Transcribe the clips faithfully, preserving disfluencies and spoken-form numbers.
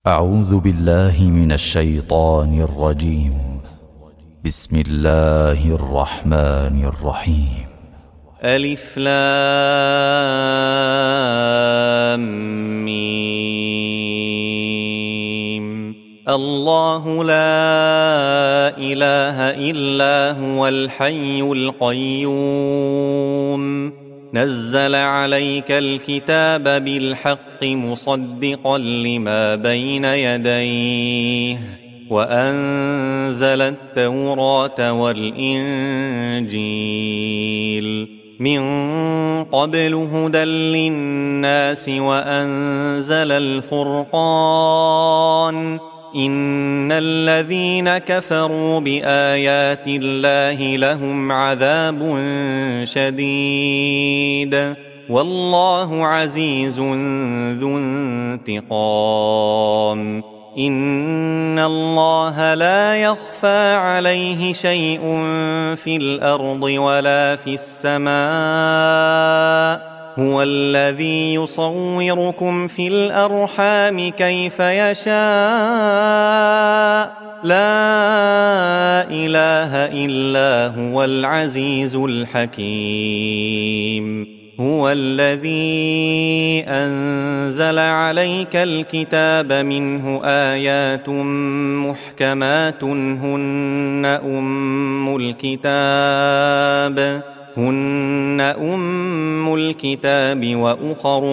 أعوذ بالله من الشيطان الرجيم. بسم الله الرحمن الرحيم. ألف لام ميم. الله لا إله إلا هو الحي القيوم نزل عليك الكتاب بالحق مصدقا لما بين يديه وأنزل التوراة والإنجيل من قبل هدى للناس وأنزل الفرقان إن الذين كفروا بآيات الله لهم عذاب شديد والله عزيز ذو انتقام. إن الله لا يخفى عليه شيء في الأرض ولا في السماء هو الذي يصوركم في الأرحام كيف يشاء لا إله إلا هو العزيز الحكيم. هو الذي أنزل عليك الكتاب منه آيات محكمات هن أم الكتاب هن أم الكتاب وأخر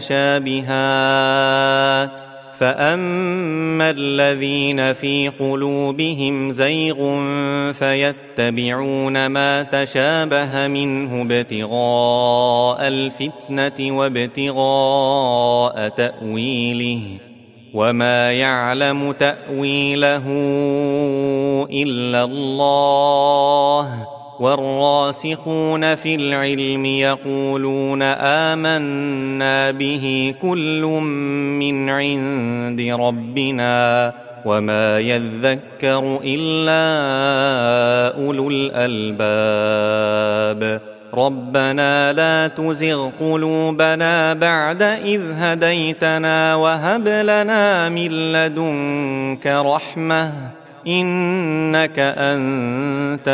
متشابهات فأما الذين في قلوبهم زيغ فيتبعون ما تشابه منه ابتغاء الفتنة وابتغاء تأويله وما يعلم تأويله إلا الله والراسخون في العلم يقولون آمنا به كل من عند ربنا وما يذكر إلا أولو الألباب. ربنا لا تزغ قلوبنا بعد إذ هديتنا وهب لنا من لدنك رحمة إنك أنت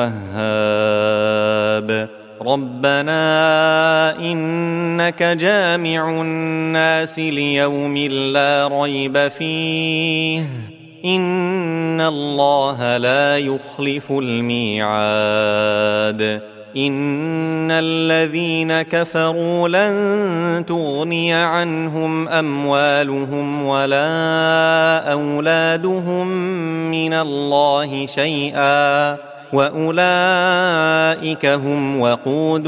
الوهاب. ربنا إنك جامع الناس ليوم لا ريب فيه إن الله لا يخلف الميعاد. إن الذين كفروا لن تغني عنهم أموالهم ولا أولادهم من الله شيئا وأولئك هم وقود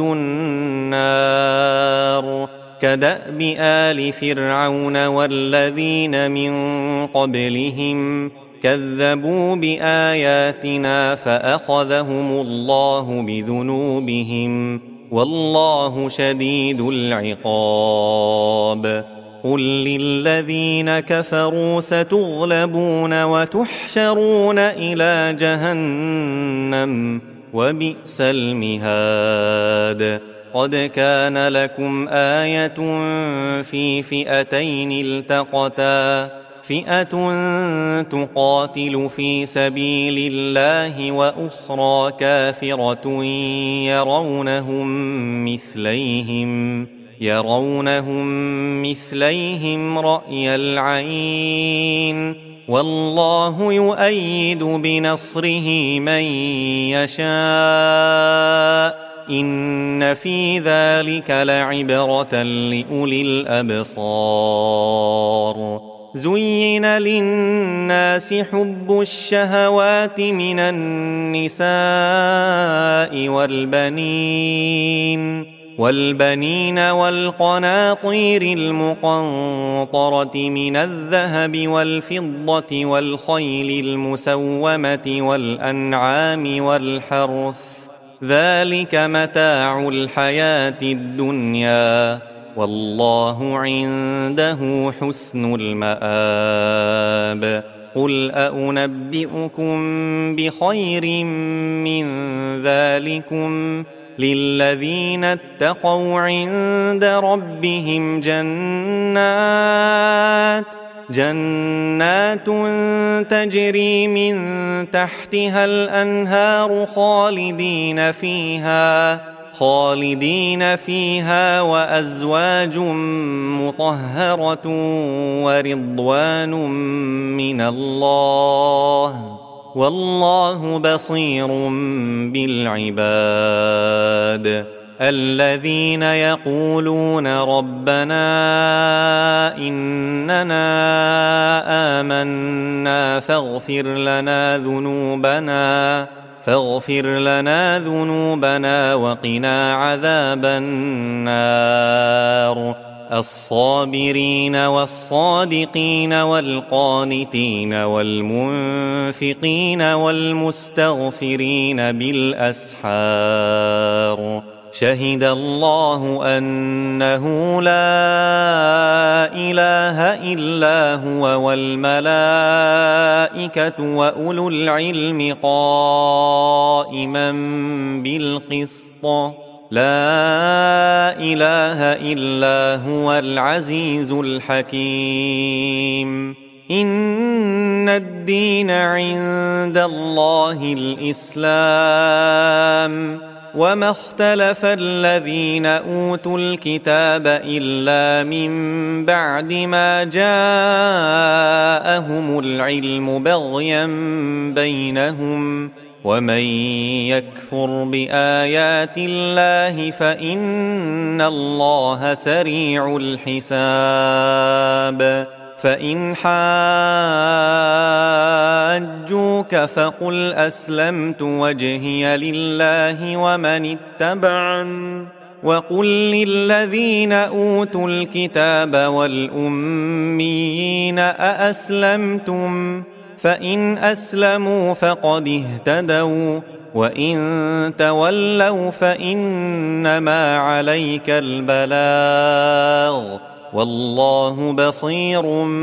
النار. كدأب آل فرعون والذين من قبلهم كذبوا بآياتنا فأخذهم الله بذنوبهم والله شديد العقاب. قل للذين كفروا ستغلبون وتحشرون إلى جهنم وبئس المهاد. قد كان لكم آية في فئتين التقتا فئة تقاتل في سبيل الله وأخرى كافرة يرونهم مثليهم يرونهم مثليهم رأي العين والله يؤيد بنصره من يشاء إن في ذلك لعبرة لأولي الأبصار. زين للناس حب الشهوات من النساء والبنين والبنين والقناطير المقنطرة من الذهب والفضة والخيل المسومة والأنعام والحرث ذلك متاع الحياة الدنيا والله عنده حسن المآب. قل أنبئكم بخير من ذلكم للذين اتقوا عند ربهم جنات جنات تجري من تحتها الأنهار خالدين فيها خالدين فيها وأزواج مطهرة ورضوان من الله والله بصير بالعباد الذين يقولون ربنا إننا آمنا فاغفر لنا ذنوبنا فاغفر لنا ذنوبنا وقنا عذاب النار الصابرين والصادقين والقانتين والمنفقين والمستغفرين بالأسحار شهد الله أنه لا إله إلا هو والملائكة وأولو العلم قائما بالقسط لا إله إلا هو العزيز الحكيم إن الدين عند الله الإسلام وما اختلف الذين أوتوا الكتاب إلا من بعد ما جاءهم العلم بغيا بينهم ومن يكفر بآيات الله فإن الله سريع الحساب فإن حاجوك فقل أسلمت وجهي لله ومن اتبعن وقل للذين أوتوا الكتاب والأميين أأسلمتم فإن أسلموا فقد اهتدوا وإن تولوا فإنما عليك البلاغ والله بصير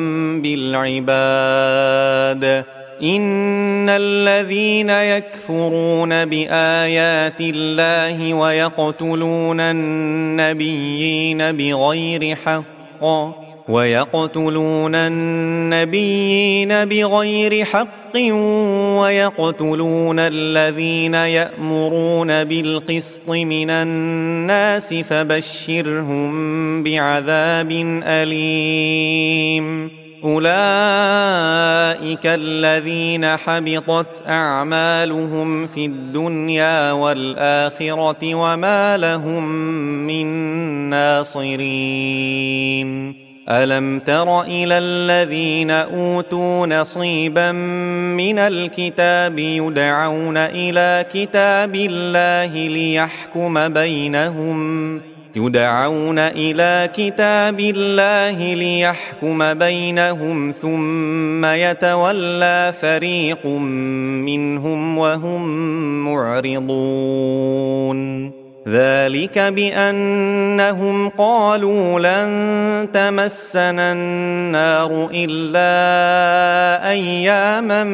بالعباد إن الذين يكفرون بآيات الله ويقتلون النبيين بغير حق ويقتلون النبيين بغير حق ويقتلون الذين يأمرون بالقسط من الناس فبشرهم بعذاب أليم أولئك الذين حبطت أعمالهم في الدنيا والآخرة وما لهم من ناصرين ألم تر إلى الذين أوتوا نصيبا من الكتاب يدعون إلى كتاب الله ليحكم بينهم يدعون إلى كتاب الله ليحكم بينهم ثم يتولى فريق منهم وهم معرضون ذلك بأنهم قالوا لن تمسنا النار إلا أياما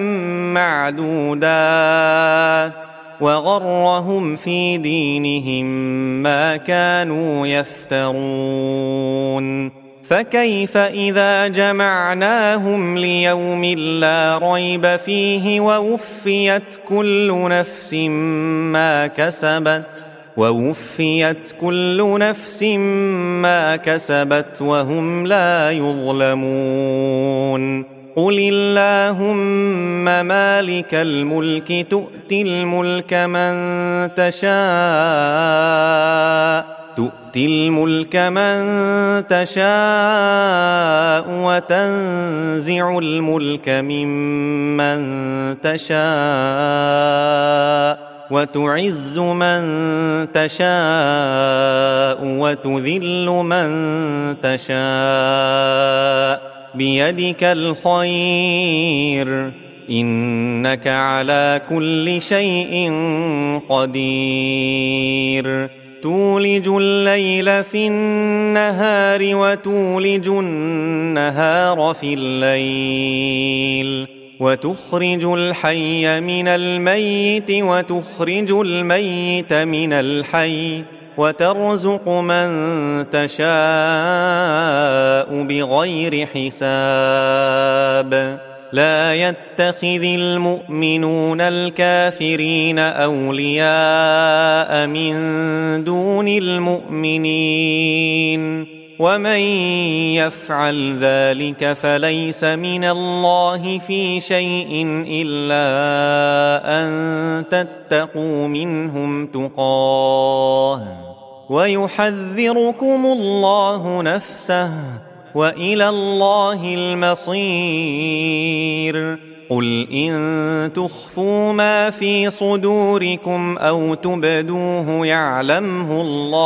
معدودات وغرهم في دينهم ما كانوا يفترون فكيف إذا جمعناهم ليوم لا ريب فيه ووفيت كل نفس ما كسبت ووفيت كل نفس ما كسبت وهم لا يظلمون قل اللهم مالك الملك تؤتي الملك من تشاء تؤتي الملك من تشاء وتنزع الملك ممن تشاء وتعز من تشاء وتذل من تشاء بيدك الخير إنك على كل شيء قدير تولج الليل في النهار وتولج النهار في الليل وتخرج الحي من الميت وتخرج الميت من الحي وترزق من تشاء بغير حساب لا يتخذ المؤمنون الكافرين أولياء من دون المؤمنين ومن يفعل ذلك فليس من الله في شيء إلا أن تتقوا منهم تقاه ويحذركم الله نفسه وإلى الله المصير قل إن تخفوا ما في صدوركم أو تبدوه يعلمه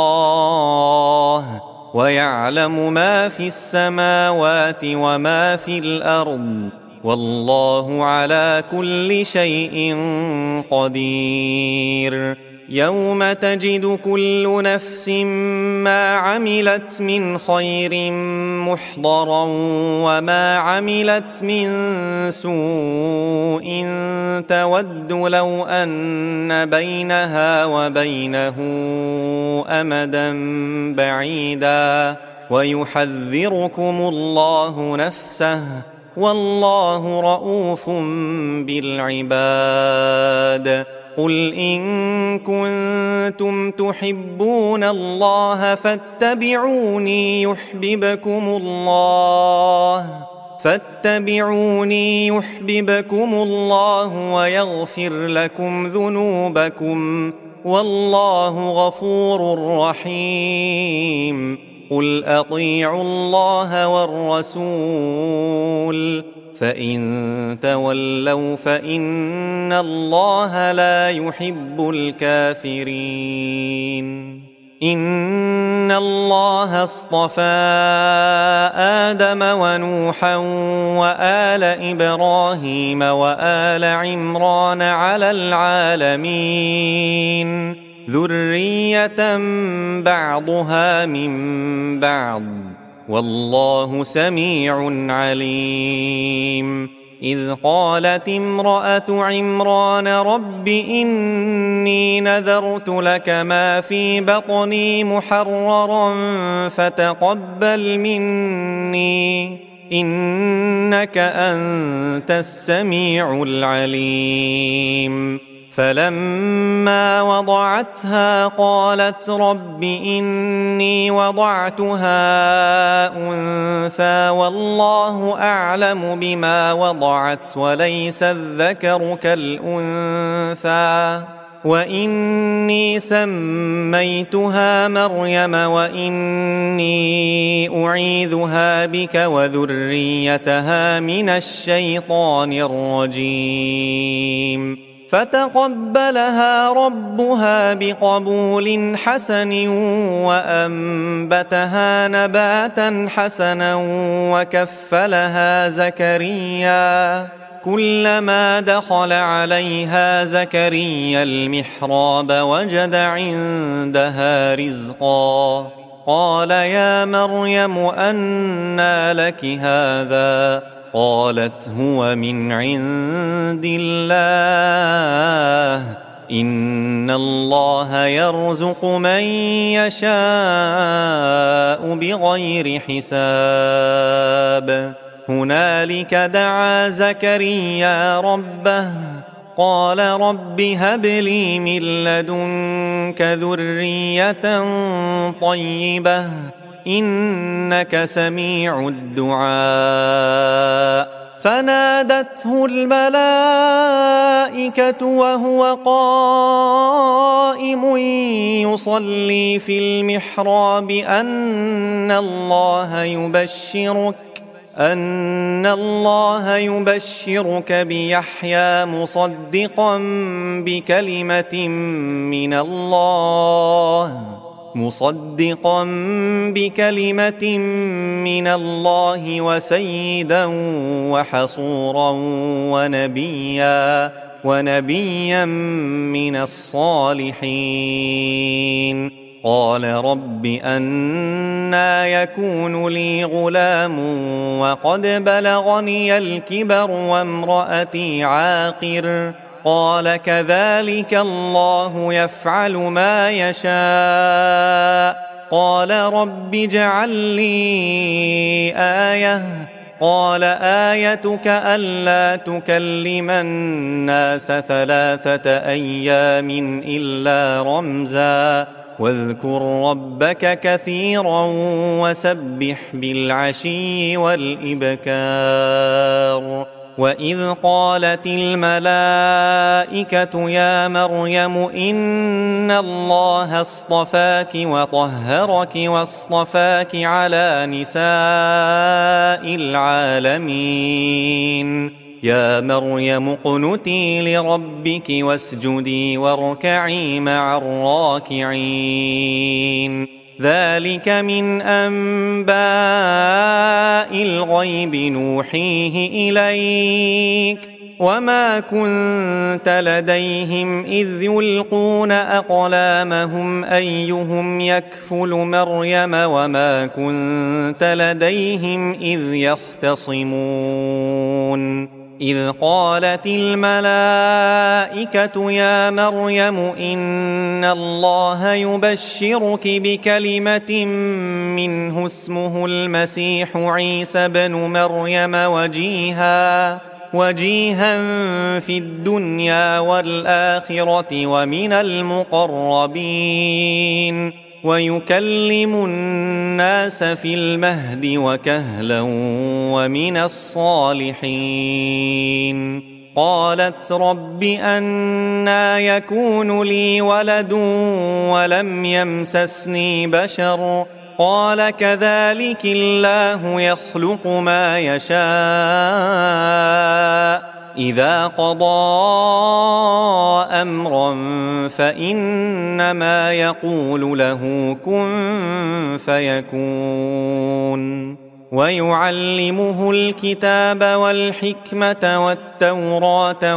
الله ويعلم ما في السماوات وما في الأرض والله على كل شيء قدير يوم تجد كل نفس ما عملت من خير محضرا وما عملت من سوء تود لو أن بينها وبينه أمدا بعيدا ويحذركم الله نفسه والله رؤوف بالعباد قل إن كنتم تحبون الله فاتبعوني يحببكم الله فاتبعوني يحببكم الله ويغفر لكم ذنوبكم والله غفور رحيم قل أطيعوا الله والرسول فإن تولوا فإن الله لا يحب الكافرين إن الله اصطفى آدم ونوحا وآل إبراهيم وآل عمران على العالمين ذرية بعضها من بعض والله سميع عليم إذ قالت امرأة عمران رب إني نذرت لك ما في بطني محررا فتقبل مني إنك أنت السميع العليم فلما وضعتها قالت رب إني وضعتها أنثى والله أعلم بما وضعت وليس الذكر كالأنثى وإني سميتها مريم وإني أعيذها بك وذريتها من الشيطان الرجيم فتقبلها ربها بقبول حسن وأنبتها نباتا حسنا وكفلها زكريا كلما دخل عليها زكريا المحراب وجد عندها رزقا قال يا مريم أنى لك هذا قالت هو من عند الله إن الله يرزق من يشاء بغير حساب هنالك دعا زكريا ربه قال رب هب لي من لدنك ذرية طيبة إنك سميع الدعاء فنادته الملائكة وهو قائم يصلي في المحراب أن الله يبشرك أن الله يبشرك بيحيى مصدقا بكلمة من الله مصدقا بكلمة من الله وسيدا وحصورا ونبيا ونبيا من الصالحين قال رب أنى يكون لي غلام وقد بلغني الكبر وامرأتي عاقر قال كذلك الله يفعل ما يشاء قال رب اجعل لي آية قال آيتك ألا تكلم الناس ثلاثة أيام إلا رمزا واذكر ربك كثيرا وسبح بالعشي والإبكار وإذ قالت الملائكة يا مريم إن الله اصطفاك وطهرك واصطفاك على نساء العالمين يا مريم اقنتي لربك واسجدي واركعي مع الراكعين ذلك من أنباء الغيب نوحيه إليك وما كنت لديهم إذ يلقون أقلامهم أيهم يكفل مريم وما كنت لديهم إذ يختصمون إذ قالت الملائكة يا مريم إن الله يبشرك بكلمة منه اسمه المسيح عيسى بن مريم وجيها وجيها في الدنيا والآخرة ومن المقربين ويكلم الناس في المهد وكهلا ومن الصالحين قالت رب أنى يكون لي ولد ولم يمسسني بشر قال كذلك الله يخلق ما يشاء إذا قضى أمرا فإنما يقول له كن فيكون ويعلمه الكتاب والحكمة والتوراة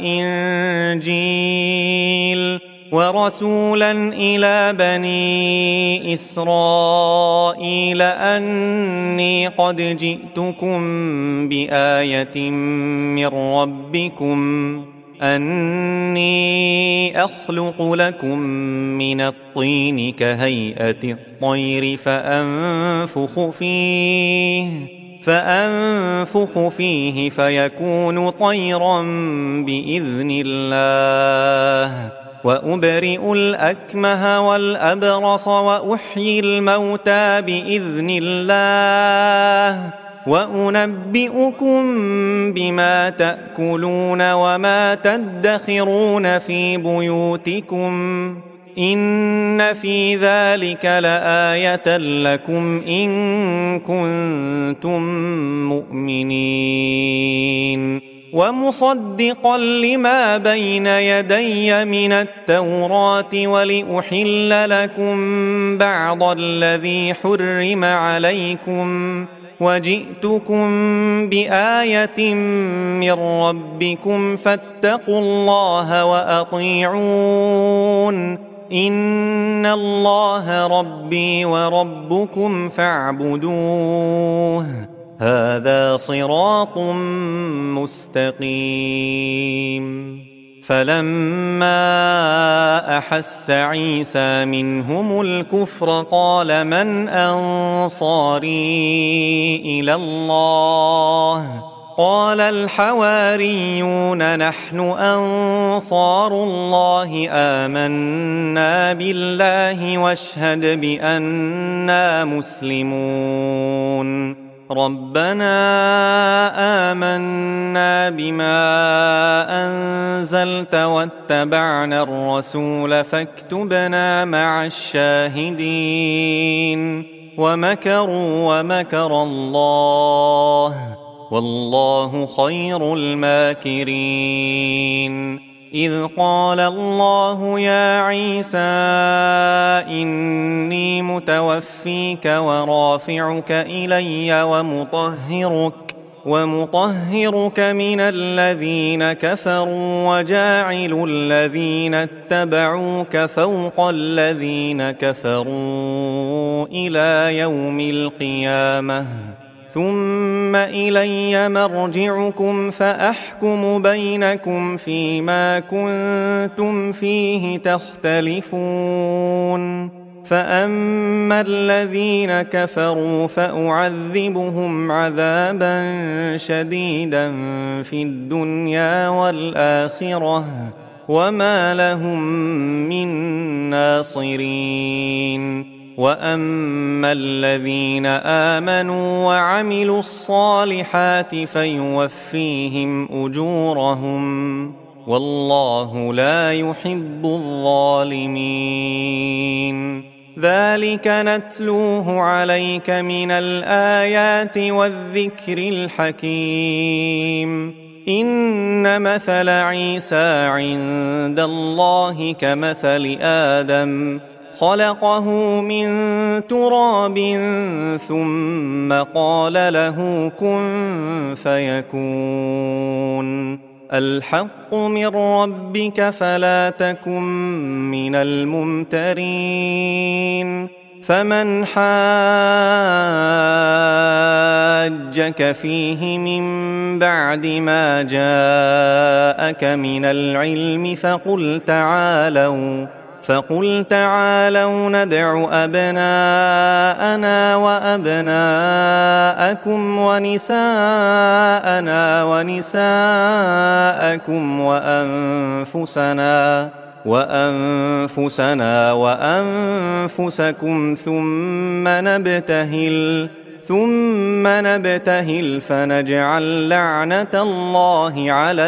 والإنجيل ورسولا إلى بني إسرائيل أني قد جئتكم بآية من ربكم أني أخلق لكم من الطين كهيئة الطير فأنفخ فيه فأنفخ فيه فيكون طيرا بإذن الله وأبرئ الأكمه والأبرص وأحيي الموتى بإذن الله وأنبئكم بما تأكلون وما تدخرون في بيوتكم إن في ذلك لآية لكم إن كنتم مؤمنين ومصدقا لما بين يدي من التوراة ولأحل لكم بعض الذي حرم عليكم وجئتكم بآية من ربكم فاتقوا الله وأطيعون إن الله ربي وربكم فاعبدوه هذا صراط مستقيم فلما أحس عيسى منهم الكفر قال من أنصاري إلى الله قال الحواريون نحن أنصار الله آمنا بالله واشهد بأننا مسلمون ربنا آمنا بما أنزلت واتبعنا الرسول فاكتبنا مع الشاهدين ومكروا ومكر الله والله خير الماكرين إذ قال الله يا عيسى إني متوفيك ورافعك إلي ومطهرك ومطهرك من الذين كفروا وجاعل الذين اتبعوك فوق الذين كفروا إلى يوم القيامة ثم إلي مرجعكم فأحكم بينكم فيما كنتم فيه تختلفون فأما الذين كفروا فأعذبهم عذابا شديدا في الدنيا والآخرة وما لهم من ناصرين وأما الذين آمنوا وعملوا الصالحات فيوفيهم أجورهم والله لا يحب الظالمين ذلك نتلوه عليك من الآيات والذكر الحكيم إن مثل عيسى عند الله كمثل آدم خلقه من تراب ثم قال له كن فيكون الحق من ربك فلا تكن من الممترين فمن حاجك فيه من بعد ما جاءك من العلم فقل تعالوا فقل تعالوا ندع أبناءنا وأبناءكم ونساءنا ونساءكم وأنفسنا وأنفسنا وأنفسكم ثم نبتهل ثم نبتهل فنجعل لعنة الله على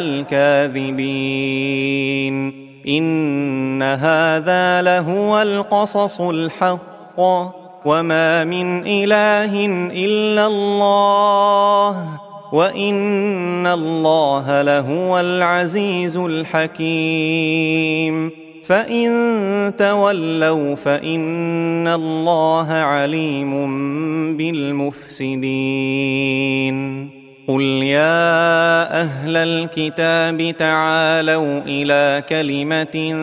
الكاذبين إن هذا لهو القصص الحق وما من إله إلا الله وإن الله لهو العزيز الحكيم فإن تولوا فإن الله عليم بالمفسدين قل يا أهل الكتاب تعالوا إلى كلمة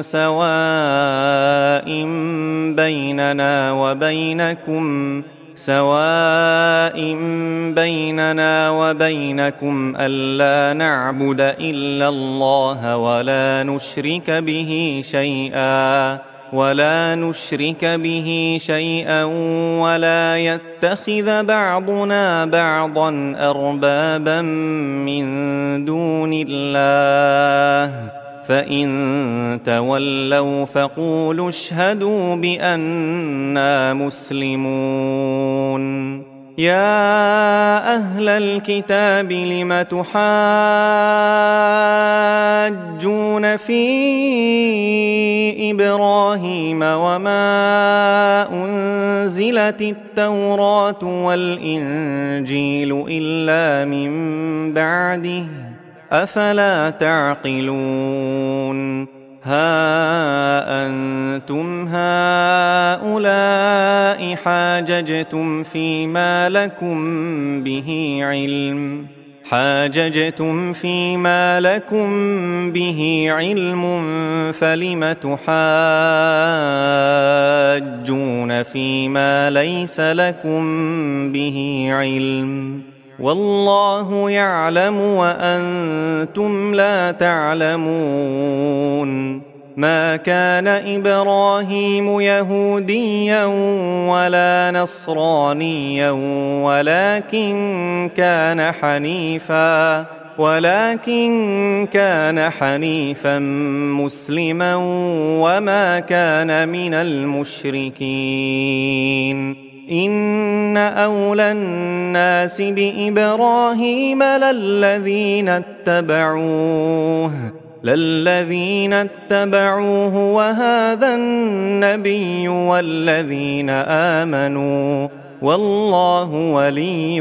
سواء بيننا وبينكم سواء بيننا وبينكم ألا نعبد إلا الله ولا نشرك به شيئا ولا نشرك به شيئا ولا يتخذ بعضنا بعضا أربابا من دون الله فإن تولوا فقولوا اشهدوا بأننا مسلمون يا أهل الكتاب لم تحاجون في إبراهيم وما أنزلت التوراة والإنجيل إلا من بعده أفلا تعقلون ها أنتم هؤلاء حاججتم فيما لكم به علم حاججتم فيما لكم به علم فلم تحاجون فيما ليس لكم به علم والله يعلم وأنتم لا تعلمون ما كان إبراهيم يهوديا ولا نصرانيا ولكن كان حنيفا ولكن كان حنيفا مسلما وما كان من المشركين إن أولى الناس بإبراهيم للذين اتبعوه للذين اتبعوه وهذا النبي والذين آمنوا والله ولي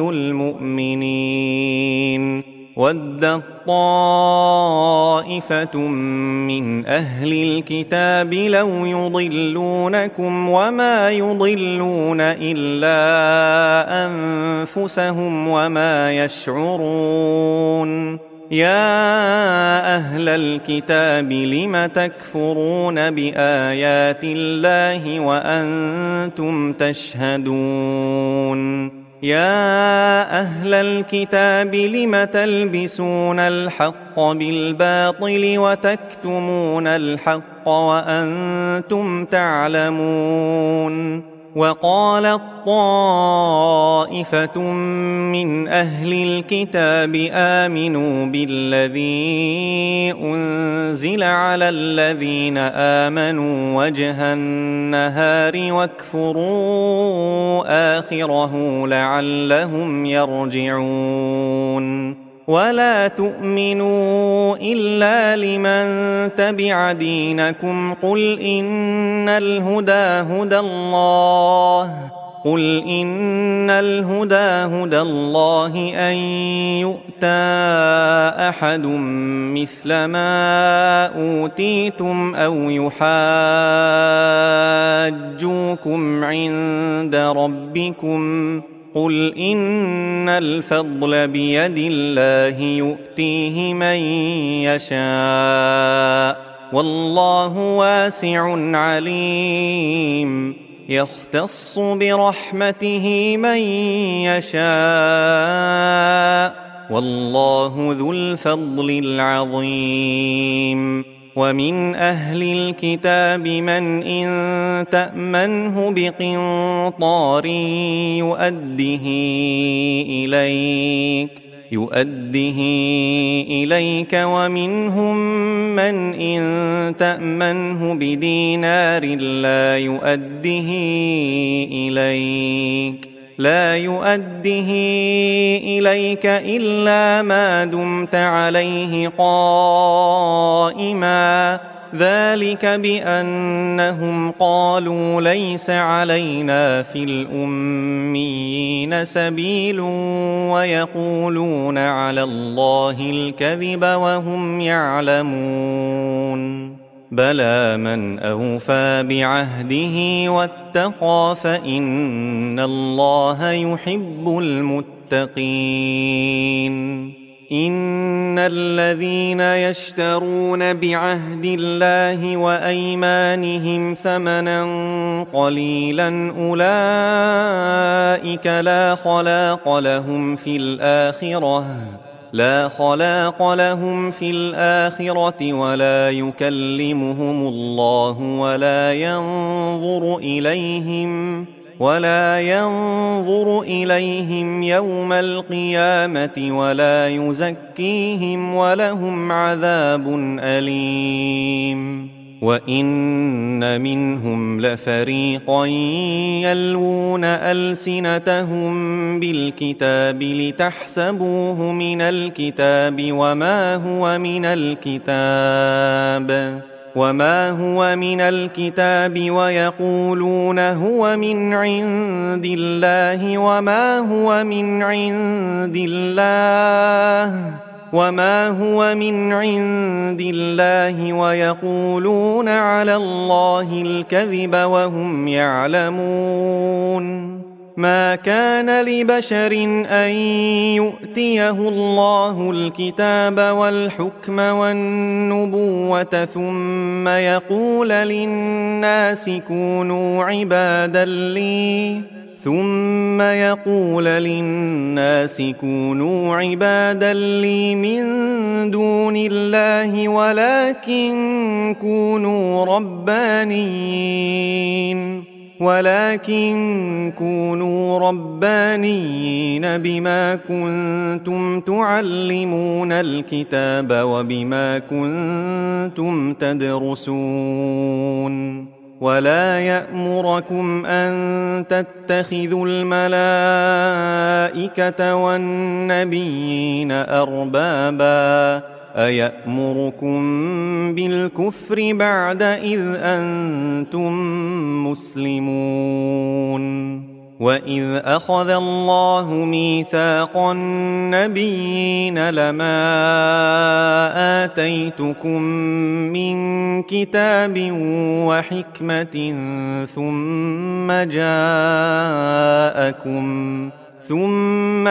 المؤمنين ودت طائفة من أهل الكتاب لو يضلونكم وما يضلون إلا أنفسهم وما يشعرون يا أهل الكتاب لم تكفرون بآيات الله وأنتم تشهدون يا أهل الكتاب لم تلبسون الحق بالباطل وتكتمون الحق وأنتم تعلمون وقالت طائفة من أهل الكتاب آمنوا بالذي أنزل على الذين آمنوا وجه النهار واكفروا آخره لعلهم يرجعون ولا تؤمنوا إلا لمن تبع دينكم قل إن الهدى هدى الله قل إن الهدى هدى الله أن يؤتى أحد مثل ما أوتيتم أو يحاجوكم عند ربكم قل إن الفضل بيد الله يؤتيه من يشاء والله واسع عليم يختص برحمته من يشاء والله ذو الفضل العظيم ومن أهل الكتاب من إن تأمنه بقنطار يؤده إليك يؤده إليك ومنهم من إن تأمنه بدينار لا يؤده إليك لا يؤده إليك إلا ما دمت عليه قائما ذلك بأنهم قالوا ليس علينا في الأميين سبيل ويقولون على الله الكذب وهم يعلمون بلى من أوفى بعهده واتقى فإن الله يحب المتقين إن الذين يشترون بعهد الله وأيمانهم ثمنا قليلا أولئك لا خلاق لهم في الآخرة لا خلاق لهم في الآخرة ولا يكلمهم الله ولا ينظر إليهم ولا ينظر إليهم يوم القيامة ولا يزكيهم ولهم عذاب أليم وإن منهم لفريقا يلوون ألسنتهم بالكتاب لتحسبوه من الكتاب وما هو من الكتاب وما هو من الكتاب ويقولون هو من عند الله وما هو من عند الله وما هو من عند الله ويقولون على الله الكذب وهم يعلمون ما كان لبشر أن يؤتيه الله الكتاب والحكم والنبوة ثم يقول للناس كونوا عبادا لي ثم يقول للناس كونوا عبادا لي من دون الله ولكن كونوا ربانيين ولكن كونوا ربانيين بما كنتم تعلمون الكتاب وبما كنتم تدرسون ولا يأمركم أن تتخذوا الملائكة والنبيين أربابا أيأمركم بالكفر بعد إذ أنتم مسلمون وإذ أخذ الله ميثاق النبيين لما آتيتكم من كتاب وحكمة ثم جاءكم ثم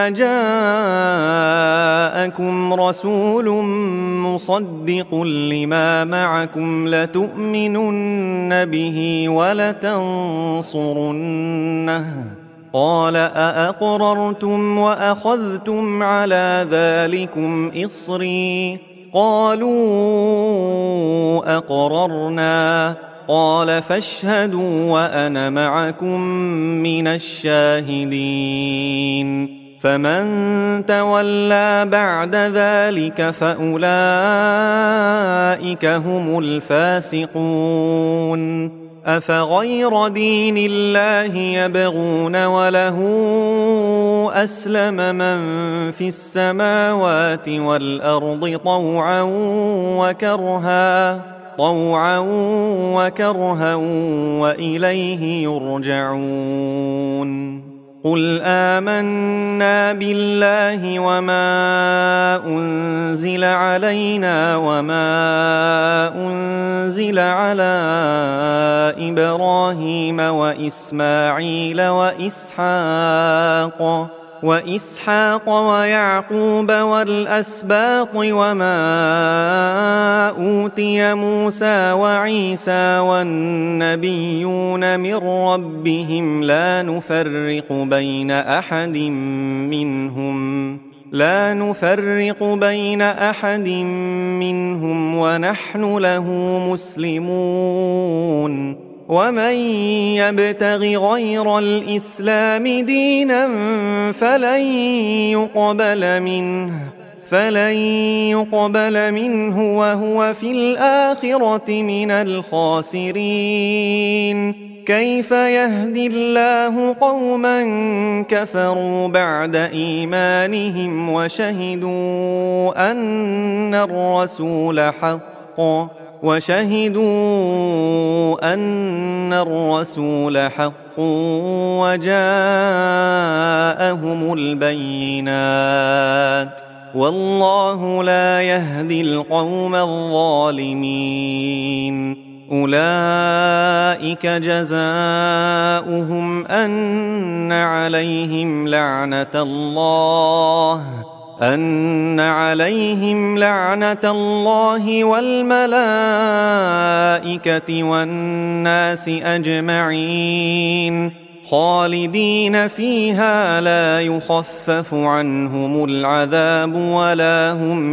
جاءكم رسول مصدق لما معكم لتؤمنن به ولتنصرنه قال أأقررتم وأخذتم على ذلكم إصري قالوا أقررنا قال فاشهدوا وأنا معكم من الشاهدين فمن تولى بعد ذلك فأولئك هم الفاسقون أفغير دين الله يبغون وله أسلم من في السماوات والأرض طوعا وكرها طوعا وكرها وإليه يرجعون قل آمنا بالله وما أنزل علينا وما أنزل على إبراهيم وإسماعيل وإسحاق وإسحاق ويعقوب والأسباط وما أوتي موسى وعيسى والنبيون من ربهم لا نفرق بين أحد منهم لا نفرق بين أحد منهم ونحن له مسلمون ومن يبتغ غير الإسلام دينا فلن يقبل منه فلن يقبل منه وهو في الآخرة من الخاسرين كيف يهدي الله قوما كفروا بعد إيمانهم وشهدوا أن الرسول حق وشهدوا أن الرسول حق وجاءهم البينات والله لا يهدي القوم الظالمين أولئك جزاؤهم أن عليهم لعنة الله أن عليهم لعنة الله والملائكة والناس أجمعين خالدين فيها لا يخفف عنهم العذاب ولا هم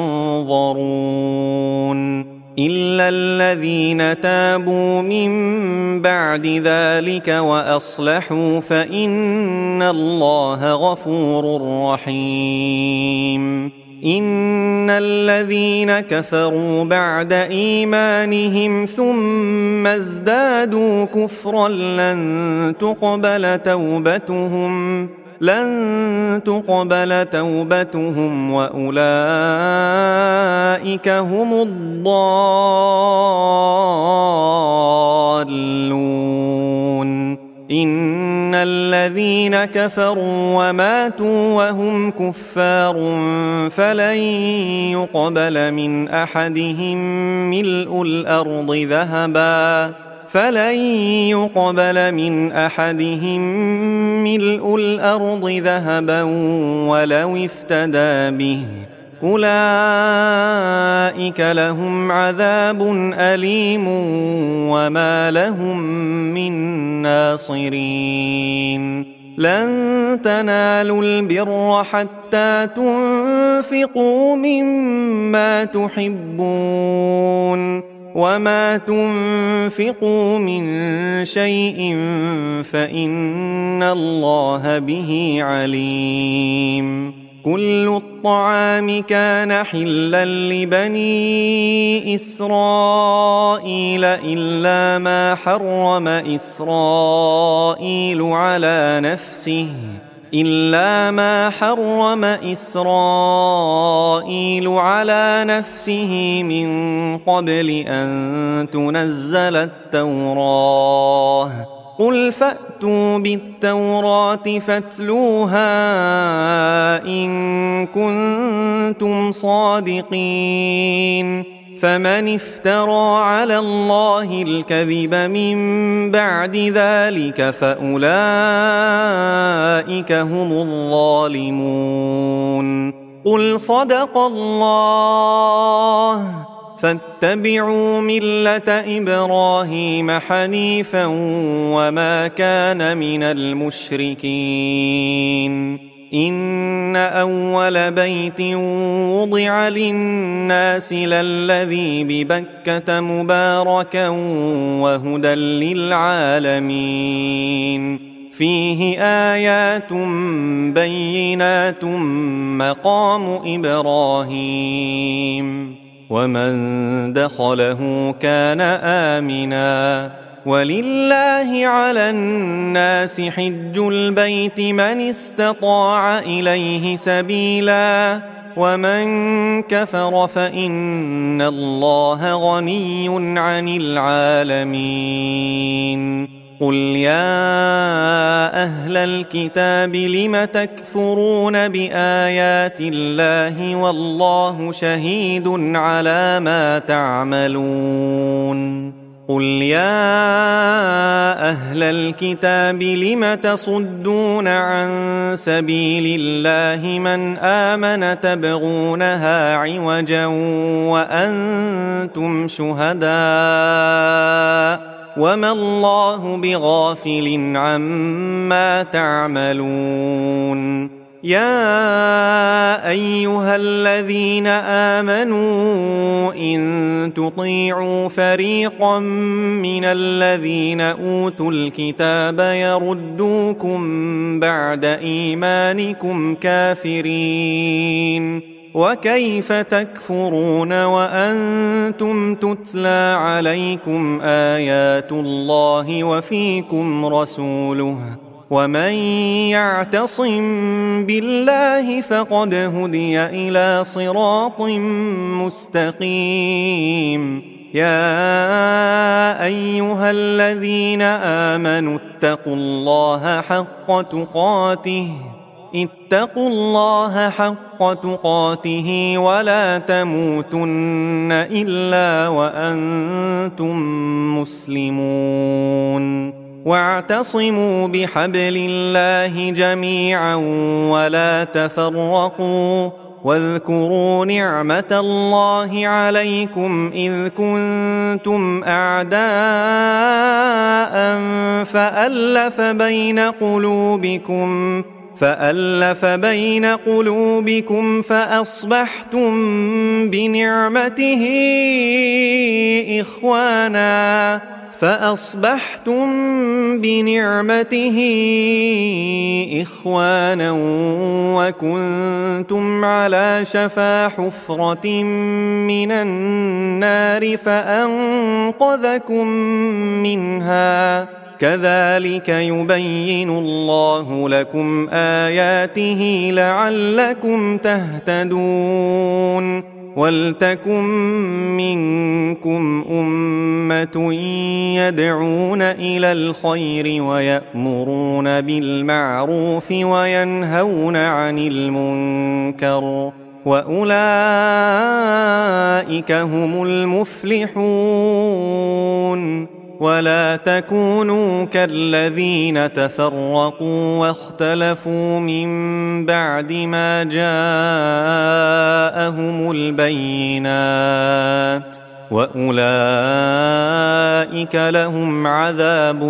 ينظرون إلا الذين تابوا من بعد ذلك وأصلحوا فإن الله غفور رحيم إن الذين كفروا بعد إيمانهم ثم ازدادوا كفرا لن تقبل توبتهم لن تقبل توبتهم وأولئك هم الضالون إن الذين كفروا وماتوا وهم كفار فلن يقبل من أحدهم ملء الأرض ذهبا فلن يقبل من أحدهم ملء الأرض ذهبا ولو افتدى به أولئك لهم عذاب أليم وما لهم من ناصرين لن تنالوا البر حتى تنفقوا مما تحبون وما تنفقوا من شيء فإن الله به عليم كل الطعام كان حلا لبني إسرائيل إلا ما حرم إسرائيل على نفسه إلا ما حرم إسرائيل على نفسه من قبل أن تنزل التوراة قل فأتوا بالتوراة فاتلوها إن كنتم صادقين فمن افترى على الله الكذب من بعد ذلك فأولئك هم الظالمون قل صدق الله فاتبعوا ملة إبراهيم حنيفا وما كان من المشركين إن أول بيت وضع للناس للذي ببكة مباركا وهدى للعالمين فيه آيات بينات مقام إبراهيم ومن دخله كان آمنا ولله على الناس حج البيت من استطاع إليه سبيلا ومن كفر فإن الله غني عن العالمين قل يا أهل الكتاب لم تكفرون بآيات الله والله شهيد على ما تعملون قل يا أهل الكتاب لم تصدون عن سبيل الله من آمن تبغونها عوجا وأنتم شهداء وما الله بغافل عما تعملون يا أيها الذين آمنوا إن تطيعوا فريقا من الذين أوتوا الكتاب يردوكم بعد إيمانكم كافرين وكيف تكفرون وأنتم تتلى عليكم آيات الله وفيكم رسوله ومن يعتصم بالله فقد هدي إلى صراط مستقيم يا أيها الذين آمنوا اتقوا الله حق تقاته اتقوا الله حق تقاته ولا تموتن إلا وأنتم مسلمون واعتصموا بحبل الله جميعا ولا تفرقوا واذكروا نعمة الله عليكم إذ كنتم أعداء فألف بين قلوبكم فألف بين قلوبكم فأصبحتم بنعمته إخوانا فأصبحتم بنعمته إخوانا وكنتم على شفا حفرة من النار فأنقذكم منها كذلك يبين الله لكم آياته لعلكم تهتدون ولتكن منكم أمة يدعون إلى الخير ويأمرون بالمعروف وينهون عن المنكر وأولئك هم المفلحون ولا تكونوا كالذين تفرقوا واختلفوا من بعد ما جاءهم البينات وأولئك لهم عذاب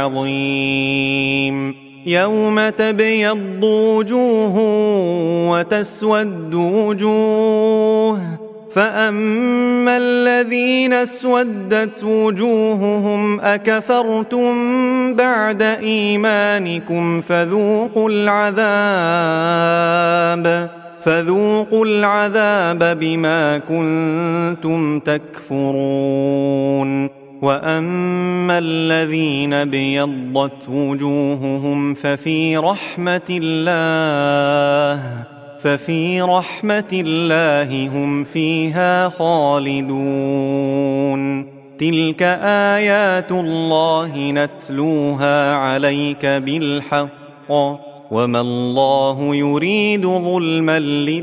عظيم يوم تبيض وجوه وتسود وجوه فأما الذين اسودت وجوههم أكفرتم بعد إيمانكم فذوقوا العذاب فذوقوا العذاب بما كنتم تكفرون وأما الذين ابيضت وجوههم ففي رحمة الله ففي رحمة الله هم فيها خالدون تلك آيات الله نتلوها عليك بالحق وما الله يريد ظلما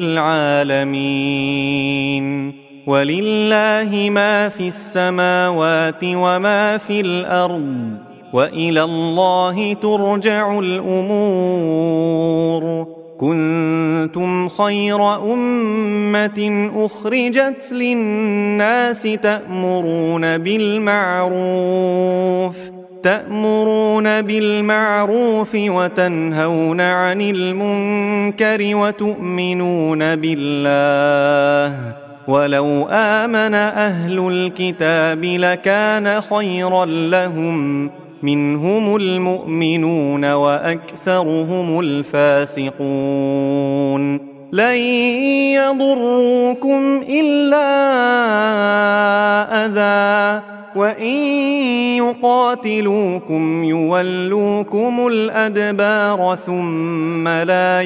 للعالمين ولله ما في السماوات وما في الأرض وإلى الله ترجع الأمور كنتم خير أمة أخرجت للناس تأمرون بالمعروف تأمرون بالمعروف وتنهون عن المنكر وتؤمنون بالله ولو آمن أهل الكتاب لكان خيرا لهم منهم المؤمنون وأكثرهم الفاسقون لن يضروكم إلا أذى وإن يقاتلوكم يولوكم الأدبار ثم لا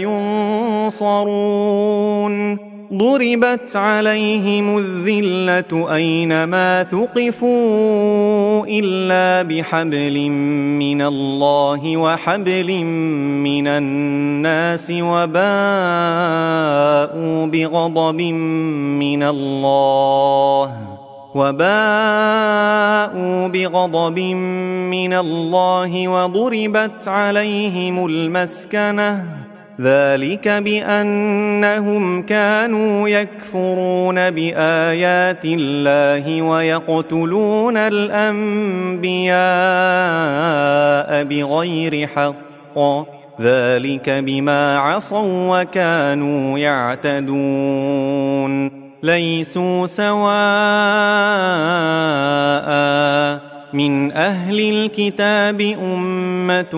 ينصرون ضربت عليهم الذلة أينما ثقفوا إلا بحبل من الله وحبل من الناس وباءوا بغضب من الله وباءوا بغضب من الله وضربت عليهم المسكنة ذلك بأنهم كانوا يكفرون بآيات الله ويقتلون الأنبياء بغير حق ذلك بما عصوا وكانوا يعتدون ليسوا سواء من أهل الكتاب أمة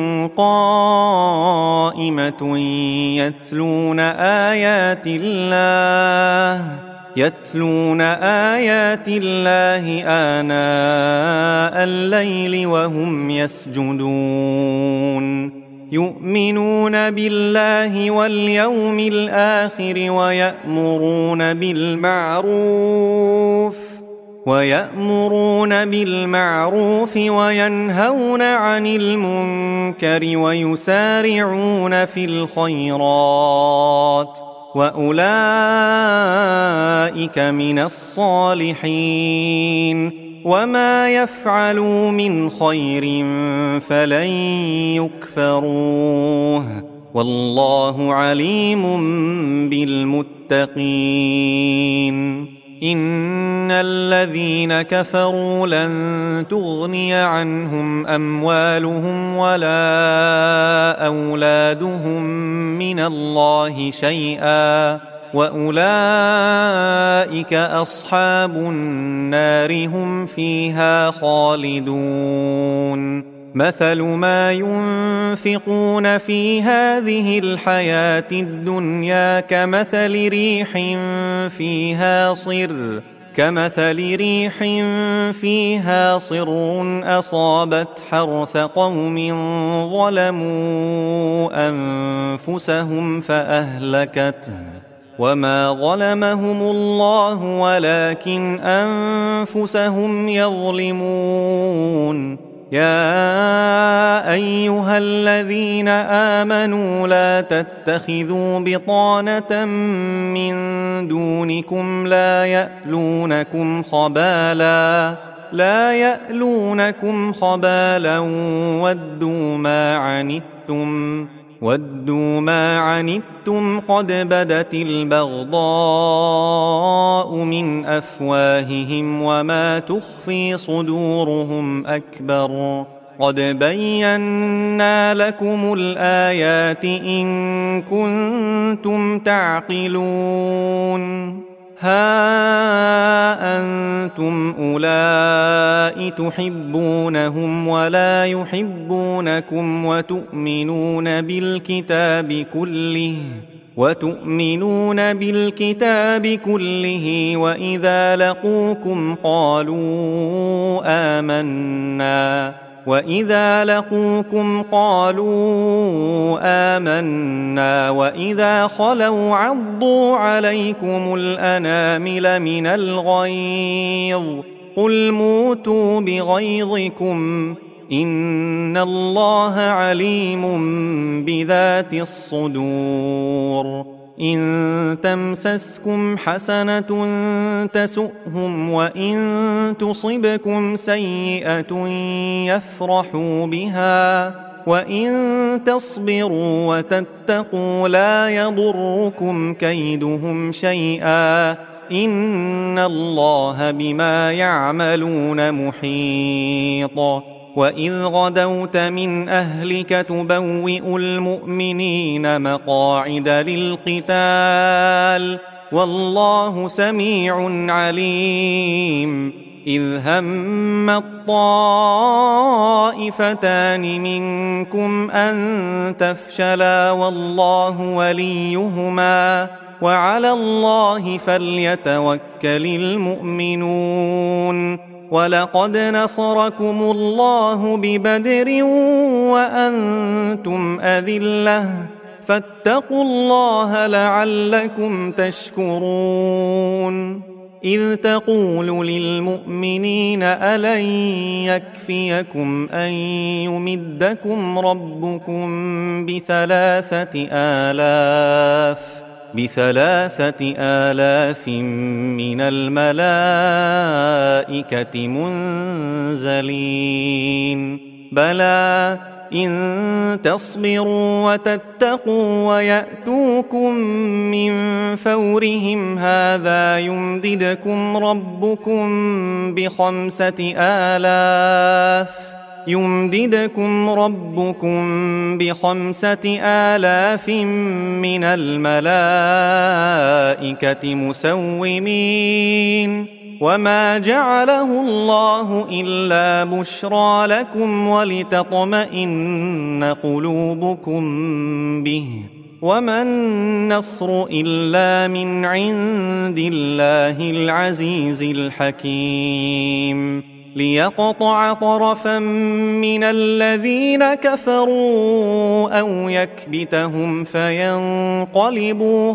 قائمة يتلون آيات الله يتلون آيات الله آناء الليل وهم يسجدون يؤمنون بالله واليوم الآخر ويأمرون بالمعروف ويأمرون بالمعروف وينهون عن المنكر ويسارعون في الخيرات وأولئك من الصالحين وما يفعلوا من خير فلن يكفروه والله عليم بالمتقين إن الذين كفروا لن تغني عنهم أموالهم ولا أولادهم من الله شيئا وأولئك أصحاب النار هم فيها خالدون مثل ما ينفقون في هذه الحياة الدنيا كمثل ريح فيها صر كمثل ريح فيها صر أصابت حرث قوم ظلموا أنفسهم فأهلكته وما ظلمهم الله ولكن أنفسهم يظلمون يا أيها الذين آمنوا لا تتخذوا بطانة من دونكم لا يألونكم خبالا لا يألونكم خبالا ودوا ما عنتم ودوا ما عنتم قد بدت البغضاء من أفواههم وما تخفي صدورهم أكبر قد بينا لكم الآيات إن كنتم تعقلون ها أنتم أولئك تحبونهم ولا يحبونكم وتؤمنون بالكتاب كله وتؤمنون بالكتاب كله وإذا لقوكم قالوا آمنا وإذا لقوكم قالوا آمنا وإذا خلوا عضوا عليكم الأنامل من الغيظ قل موتوا بغيظكم إن الله عليم بذات الصدور إن تمسسكم حسنة تسؤهم وإن تصبكم سيئة يفرحوا بها وإن تصبروا وتتقوا لا يضركم كيدهم شيئا إن الله بما يعملون محيط وإذ غدوت من أهلك تبوئ المؤمنين مقاعد للقتال والله سميع عليم إذ هم الطائفتان منكم أن تفشلا والله وليهما وعلى الله فليتوكل المؤمنون ولقد نصركم الله ببدر وأنتم أذلة فاتقوا الله لعلكم تشكرون إذ تقول للمؤمنين ألن يكفيكم أن يمدكم ربكم بثلاثة آلاف بثلاثة آلاف من الملائكة منزلين بلى إن تصبروا وتتقوا ويأتوكم من فورهم هذا يمددكم ربكم بخمسة آلاف يمددكم ربكم بخمسة آلاف من الملائكة مسومين وما جعله الله إلا بشرى لكم ولتطمئن قلوبكم به وما النصر إلا من عند الله العزيز الحكيم ليقطع طرفا من الذين كفروا أو يكبتهم فينقلبوا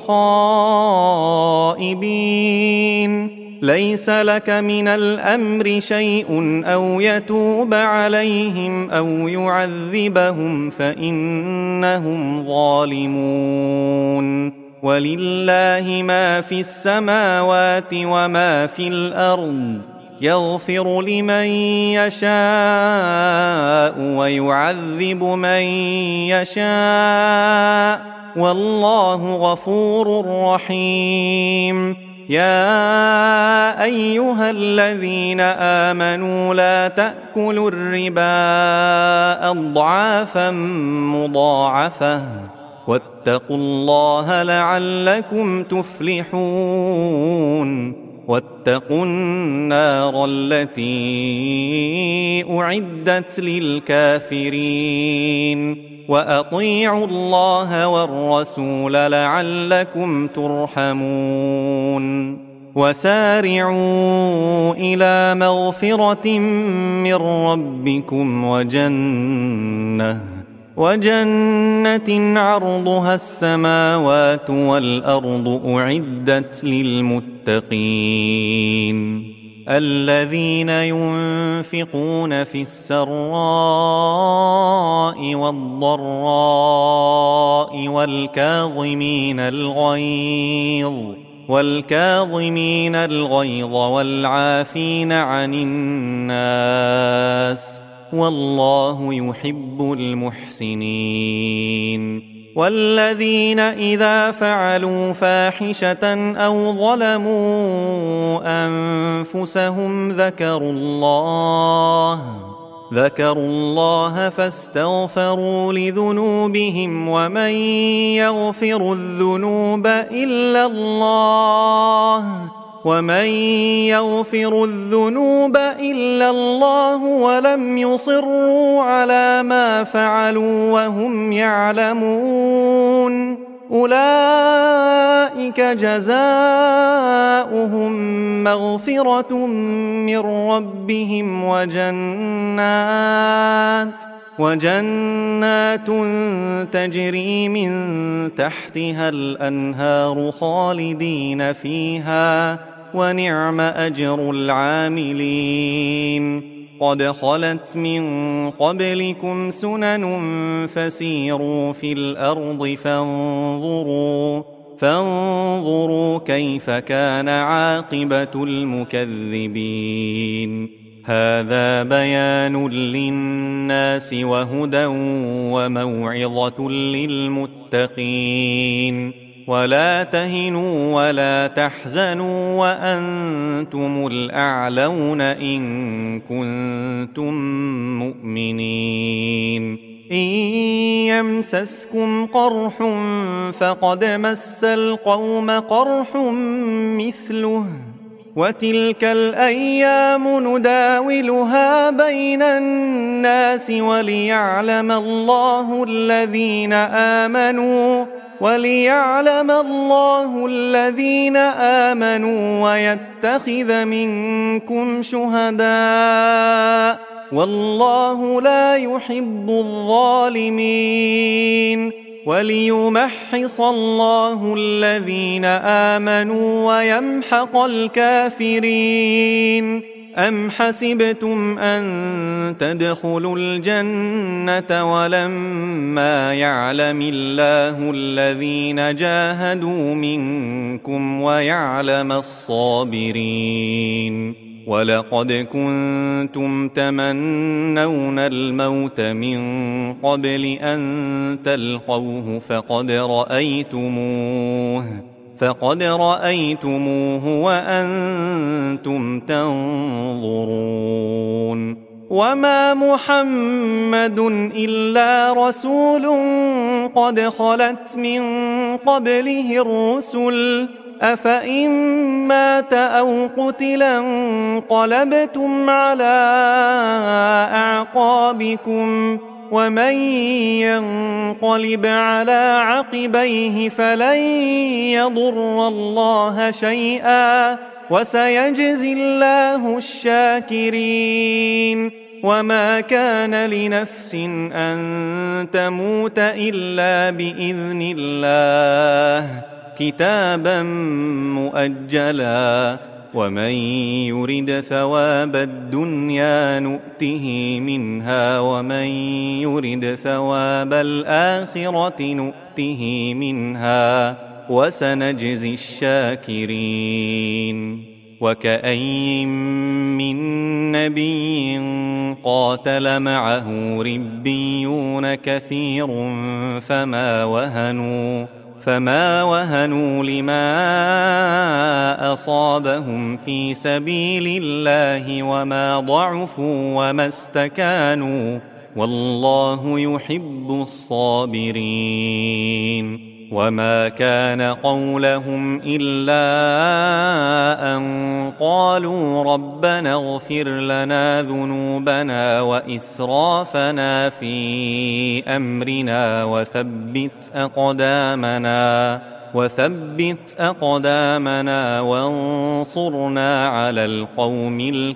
خائبين ليس لك من الأمر شيء أو يتوب عليهم أو يعذبهم فإنهم ظالمون ولله ما في السماوات وما في الأرض يغفر لمن يشاء ويعذب من يشاء والله غفور رحيم يا أيها الذين آمنوا لا تأكلوا الربا أضعافا مضاعفة واتقوا الله لعلكم تفلحون واتقوا النار التي أعدت للكافرين وأطيعوا الله والرسول لعلكم ترحمون وسارعوا إلى مغفرة من ربكم وجنة وجنة عرضها السماوات والأرض أعدت للمتقين الذين ينفقون في السراء والضراء والكاظمين الغيظ والكاظمين الغيظ والعافين عن الناس والله يحب المحسنين والذين إذا فعلوا فاحشة أو ظلموا أنفسهم ذكروا الله ذكروا الله فاستغفروا لذنوبهم ومن يغفر الذنوب إلا الله ومن يغفر الذنوب إلا الله ولم يصروا على ما فعلوا وهم يعلمون أولئك جزاؤهم مغفرة من ربهم وجنات وجنات تجري من تحتها الأنهار خالدين فيها ونعم أجر العاملين قد خلت من قبلكم سنن فسيروا في الأرض فانظروا فانظروا كيف كان عاقبة المكذبين هذا بيان للناس وهدى وموعظة للمتقين ولا تهنوا ولا تحزنوا وأنتم الأعلون إن كنتم مؤمنين إن يمسسكم قرح فقد مس القوم قرح مثله وتلك الأيام نداولها بين الناس وليعلم الله الذين آمنوا وليعلم الله الذين آمنوا ويتخذ منكم شهداء والله لا يحب الظالمين وليمحص الله الذين آمنوا ويمحق الكافرين أم حسبتم أن تدخلوا الجنة ولما يعلم الله الذين جاهدوا منكم ويعلم الصابرين ولقد كنتم تمنون الموت من قبل أن تلقوه فقد رأيتموه فقد رأيتموه وأنتم تنظرون وما محمد إلا رسول قد خلت من قبله الرسل أفإن مات أو قتلا انقلبتم على أعقابكم ومن ينقلب على عقبيه فلن يضر الله شيئا وسيجزي الله الشاكرين وما كان لنفس أن تموت إلا بإذن الله كتابا مؤجلا ومن يرد ثواب الدنيا نؤته منها ومن يرد ثواب الآخرة نؤته منها وسنجزي الشاكرين وكأين من نبي قاتل معه ربيون كثير فما وهنوا فما وهنوا لما أصابهم في سبيل الله وما ضعفوا وما استكانوا والله يحب الصابرين وما كان قولهم إلا أن قالوا ربنا اغفر لنا ذنوبنا وإسرافنا في أمرنا وثبت أقدامنا وثبت أقدامنا وانصرنا على القوم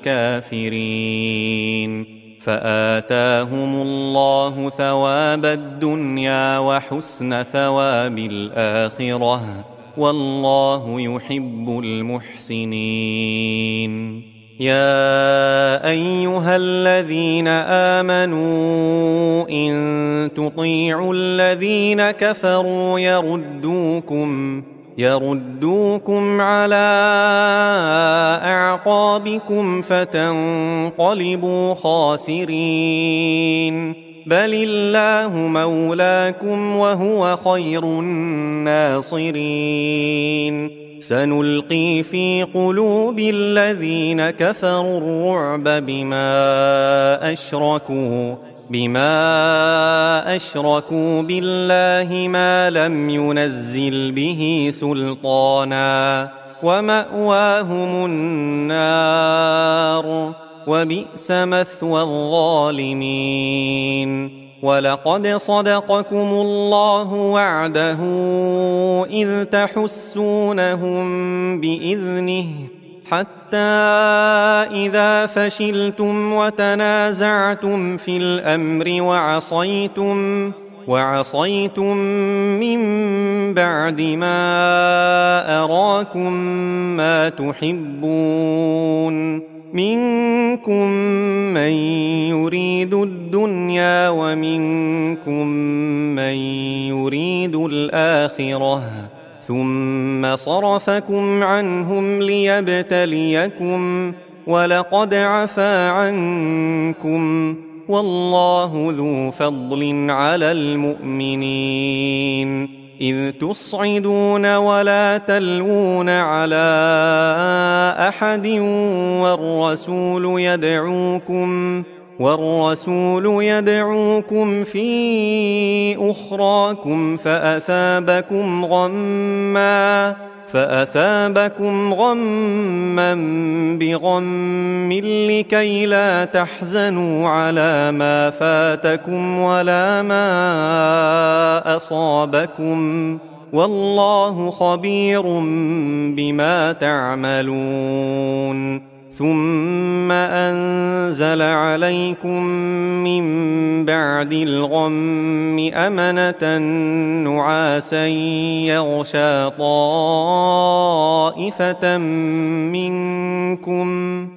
الكافرين فآتاهم الله ثواب الدنيا وحسن ثواب الآخرة والله يحب المحسنين يا أيها الذين آمنوا إن تطيعوا الذين كفروا يردوكم يردوكم على أعقابكم فتنقلبوا خاسرين بل الله مولاكم وهو خير الناصرين سنلقي في قلوب الذين كفروا الرعب بما أشركوا بما أشركوا بالله ما لم ينزل به سلطانا ومأواهم النار وبئس مثوى الظالمين ولقد صدقكم الله وعده إذ تحسونهم بإذنه حتى إذا فشلتم وتنازعتم في الأمر وعصيتم وعصيتم من بعد ما أراكم ما تحبون منكم من يريد الدنيا ومنكم من يريد الآخرة ثم صرفكم عنهم ليبتليكم ولقد عفا عنكم والله ذو فضل على المؤمنين إذ تصعدون ولا تلوون على أحد والرسول يدعوكم والرسول يدعوكم في أخراكم فأثابكم غمّا فأثابكم غمّا بغم لكي لا تحزنوا على ما فاتكم ولا ما أصابكم والله خبير بما تعملون ثم أنزل عليكم من بعد الغم أمنة نعاسا يغشى طائفة منكم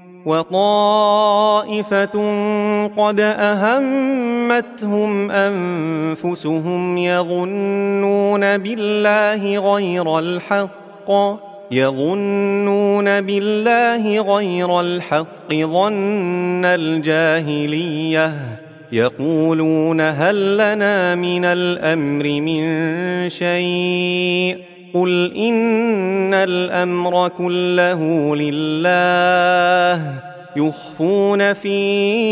وطائفة قد أهمتهم أنفسهم يظنون بالله غير الحق يظنون بالله غير الحق ظن الجاهلية يقولون هل لنا من الأمر من شيء قل إن الأمر كله لله يخفون في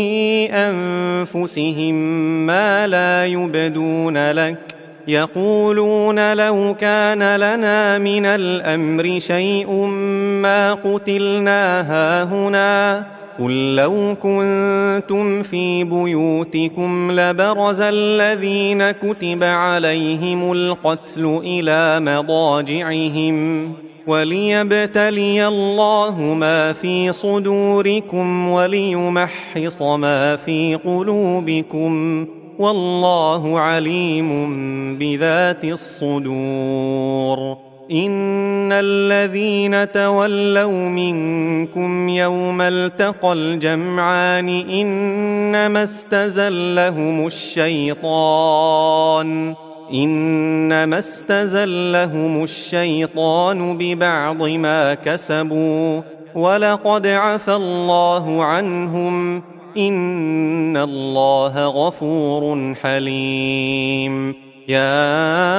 أنفسهم ما لا يبدون لك يقولون لو كان لنا من الأمر شيء ما قتلنا هاهنا قل لو كنتم في بيوتكم لبرز الذين كتب عليهم القتل إلى مضاجعهم وليبتلي الله ما في صدوركم وليمحص ما في قلوبكم والله عليم بذات الصدور إن الذين تولوا منكم يوم التقى الجمعان إنما استزلهم الشيطان إنما استزلهم الشيطان ببعض ما كسبوا ولقد عفا الله عنهم إن الله غفور حليم يا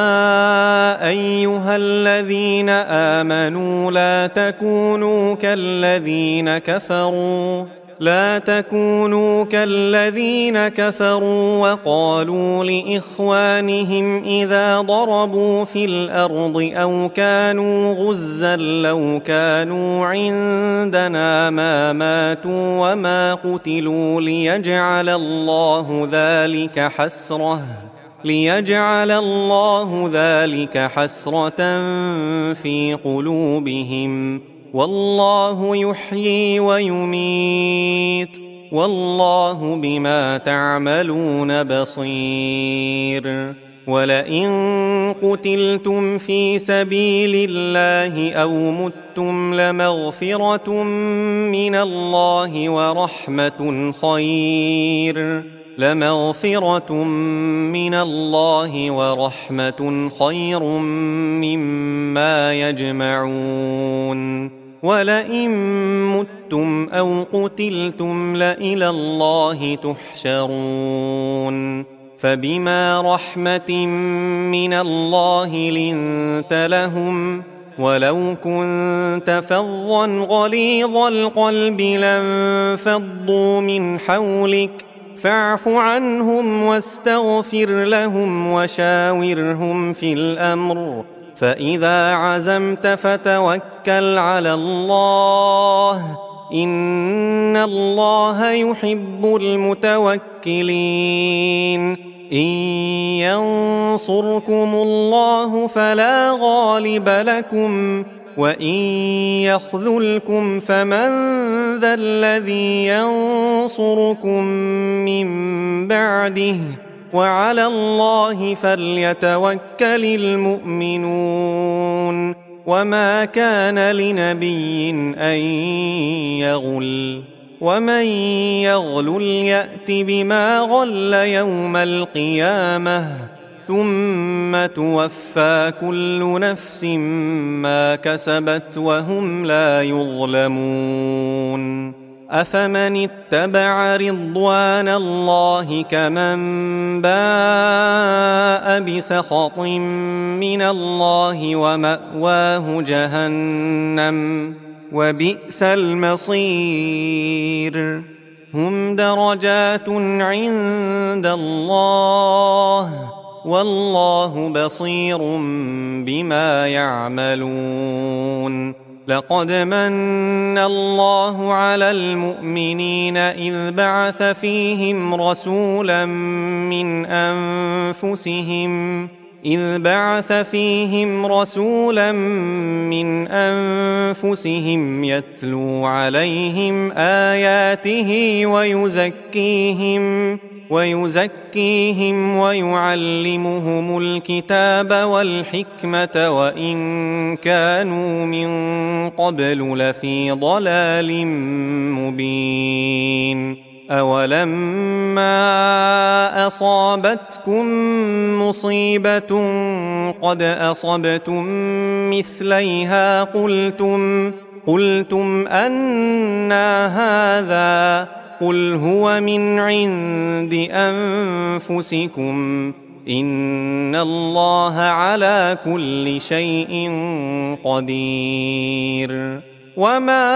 أيها الذين آمنوا لا تكونوا كالذين كفروا لا تكونوا كالذين كفروا وقالوا لإخوانهم إذا ضربوا في الأرض أو كانوا غزا لو كانوا عندنا ما ماتوا وما قتلوا ليجعل الله ذلك حسرة ليجعل الله ذلك حسرة في قلوبهم والله يحيي ويميت والله بما تعملون بصير ولئن قتلتم في سبيل الله أو متم لمغفرة من الله ورحمة خير لمغفرة من الله ورحمة خير مما يجمعون ولئن متم أو قتلتم لإلى الله تحشرون فبما رحمة من الله لنت لهم ولو كنت فظا غليظ القلب لانفضوا من حولك فاعف عنهم واستغفر لهم وشاورهم في الأمر فإذا عزمت فتوكل على الله إن الله يحب المتوكلين إن ينصركم الله فلا غالب لكم وإن يخذلكم فمن ذا الذي ينصركم من بعده وعلى الله فليتوكل المؤمنون وما كان لنبي أن يغل ومن يغلل يأت بما غل يوم القيامة ثم توفى كل نفس ما كسبت وهم لا يظلمون أفمن اتبع رضوان الله كمن باء بسخط من الله ومأواه جهنم وبئس المصير هم درجات عند الله والله بصير بما يعملون لقد من الله على المؤمنين إذ بعث فيهم رسولا من أنفسهم إذ بعث فيهم رسولا من أنفسهم يتلو عليهم آياته ويزكيهم ويزكيهم ويعلمهم الكتاب والحكمة وإن كانوا من قبل لفي ضلال مبين أولما أصابتكم مصيبة قد أصبتم مثليها قلتم قلتم أنى هذا قل هو من عند أنفسكم إن الله على كل شيء قدير وما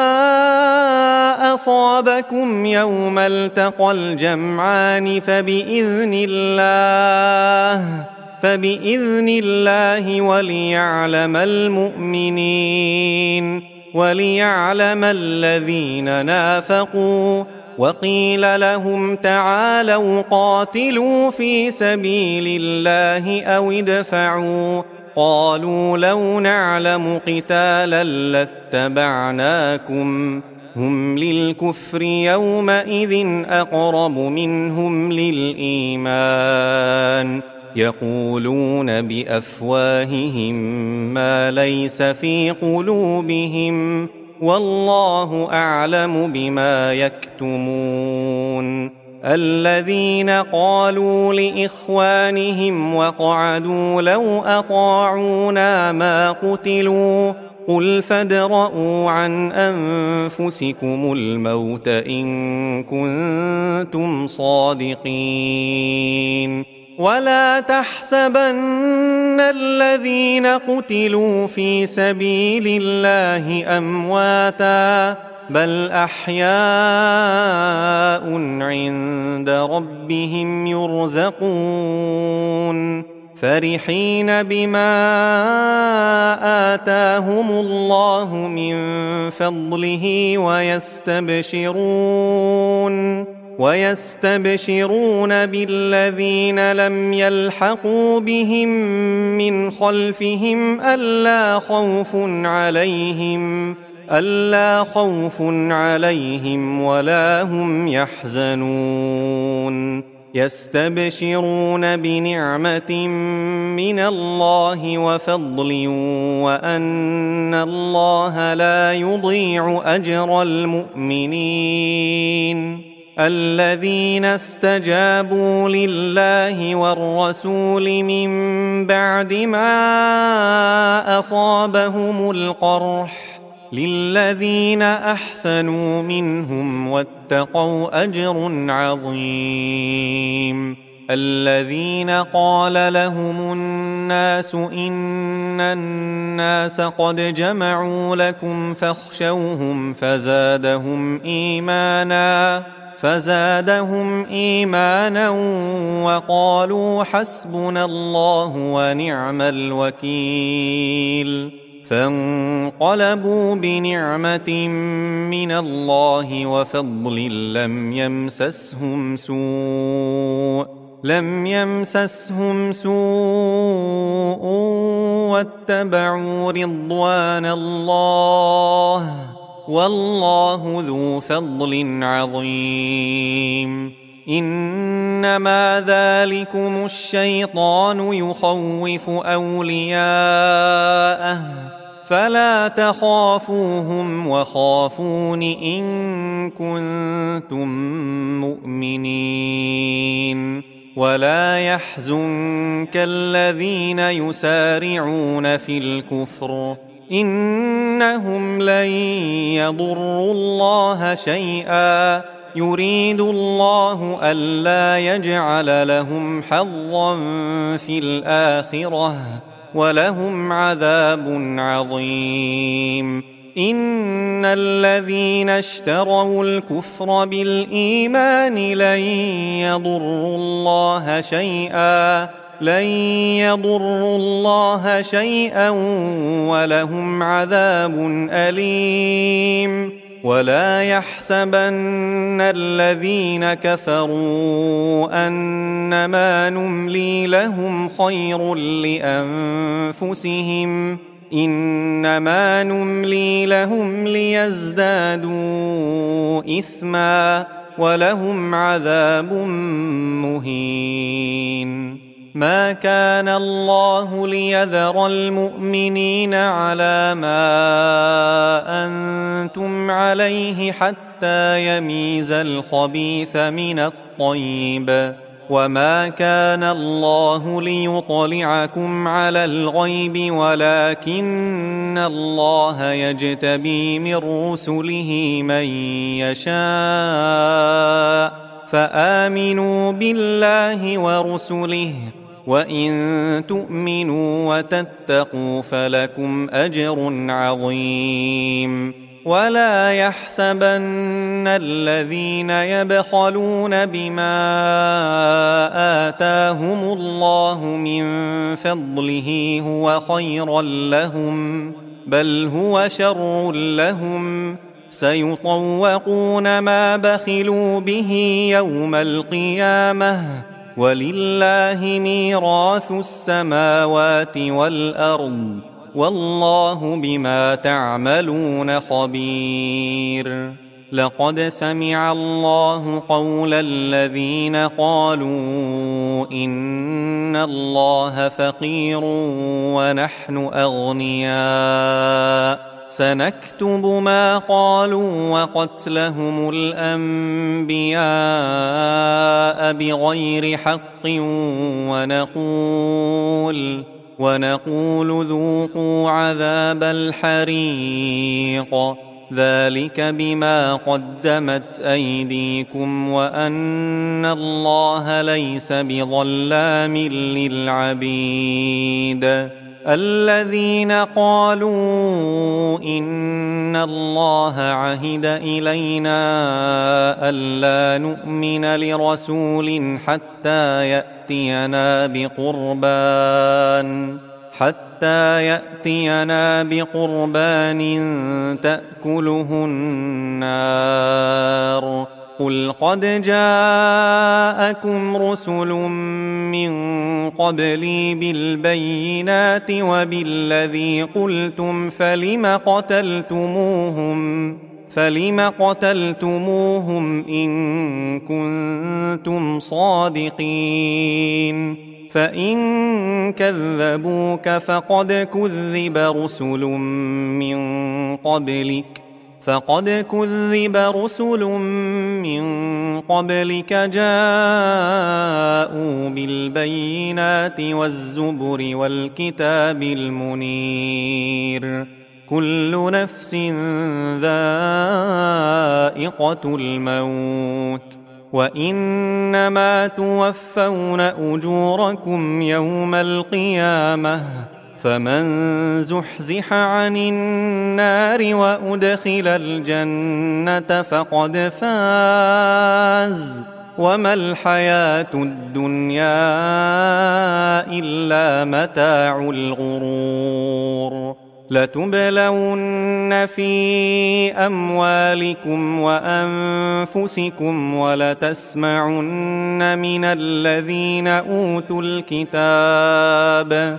أصابكم يوم التقى الجمعان فبإذن الله فبإذن الله وليعلم المؤمنين وليعلم الذين نافقوا وقيل لهم تعالوا قاتلوا في سبيل الله أو ادفعوا قالوا لو نعلم قتالا لاتبعناكم هم للكفر يومئذ أقرب منهم للإيمان يقولون بأفواههم ما ليس في قلوبهم والله أعلم بما يكتمون الذين قالوا لإخوانهم وقعدوا لو أطاعونا ما قتلوا قل فادرءوا عن أنفسكم الموت إن كنتم صادقين ولا تحسبن الذين قتلوا في سبيل الله أمواتا بل أحياء عند ربهم يرزقون فرحين بما آتاهم الله من فضله ويستبشرون ويستبشرون بالذين لم يلحقوا بهم من خلفهم ألا خوف عليهم ألا خوف عليهم ولا هم يحزنون يستبشرون بنعمة من الله وفضل وأن الله لا يضيع أجر المؤمنين الذين استجابوا لله والرسول من بعد ما أصابهم القرح للذين أحسنوا منهم واتقوا أجر عظيم الذين قال لهم الناس إن الناس قد جمعوا لكم فاخشوهم فزادهم إيمانا فزادهم إيمانا وقالوا حسبنا الله ونعم الوكيل فانقلبوا بنعمة من الله وفضل لم يمسسهم سوء لم يمسسهم سوء واتبعوا رضوان الله والله ذو فضل عظيم إنما ذلكم الشيطان يخوف أولياءه فلا تخافوهم وخافون إن كنتم مؤمنين ولا يحزنك الذين يسارعون في الكفر إنهم لن يضروا الله شيئا يريد الله ألا يجعل لهم حظا في الآخرة ولهم عذاب عظيم إن الذين اشتروا الكفر بالإيمان لن يضروا الله شيئا لن يضروا الله شيئا ولهم عذاب أليم ولا يحسبن الذين كفروا أنما نملي لهم خير لأنفسهم إنما نملي لهم ليزدادوا إثما ولهم عذاب مهين ما كان الله ليذر المؤمنين على ما أنتم عليه حتى يميز الخبيث من الطيب وما كان الله ليطلعكم على الغيب ولكن الله يجتبي من رسله من يشاء فآمنوا بالله ورسله وإن تؤمنوا وتتقوا فلكم أجر عظيم ولا يحسبن الذين يبخلون بما آتاهم الله من فضله هو خيرا لهم بل هو شر لهم سيطوقون ما بخلوا به يوم القيامة ولله ميراث السماوات والأرض والله بما تعملون خبير لقد سمع الله قول الذين قالوا إن الله فقير ونحن أغنياء سنكتب ما قالوا وقتلهم الأنبياء بغير حق ونقول ونقول ذوقوا عذاب الحريق ذلك بما قدمت أيديكم وأن الله ليس بظلام للعبيد الذين قالوا إن الله عهد إلينا ألا نؤمن لرسول حتى يأتينا بقربان حتى يأتينا بقربان تأكله النار قل قد جاءكم رسل من قبلي بالبينات وبالذي قلتم فلم قتلتموهم فلم قتلتموهم إن كنتم صادقين فإن كذبوك فقد كذب رسل من قبلك فقد كذب رسل من قبلك جاءوا بالبينات والزبر والكتاب المنير كل نفس ذائقة الموت وإنما توفون أجوركم يوم القيامة فمن زحزح عن النار وأدخل الجنة فقد فاز وما الحياة الدنيا إلا متاع الغرور لتبلون في أموالكم وأنفسكم ولتسمعن من الذين أوتوا الكتاب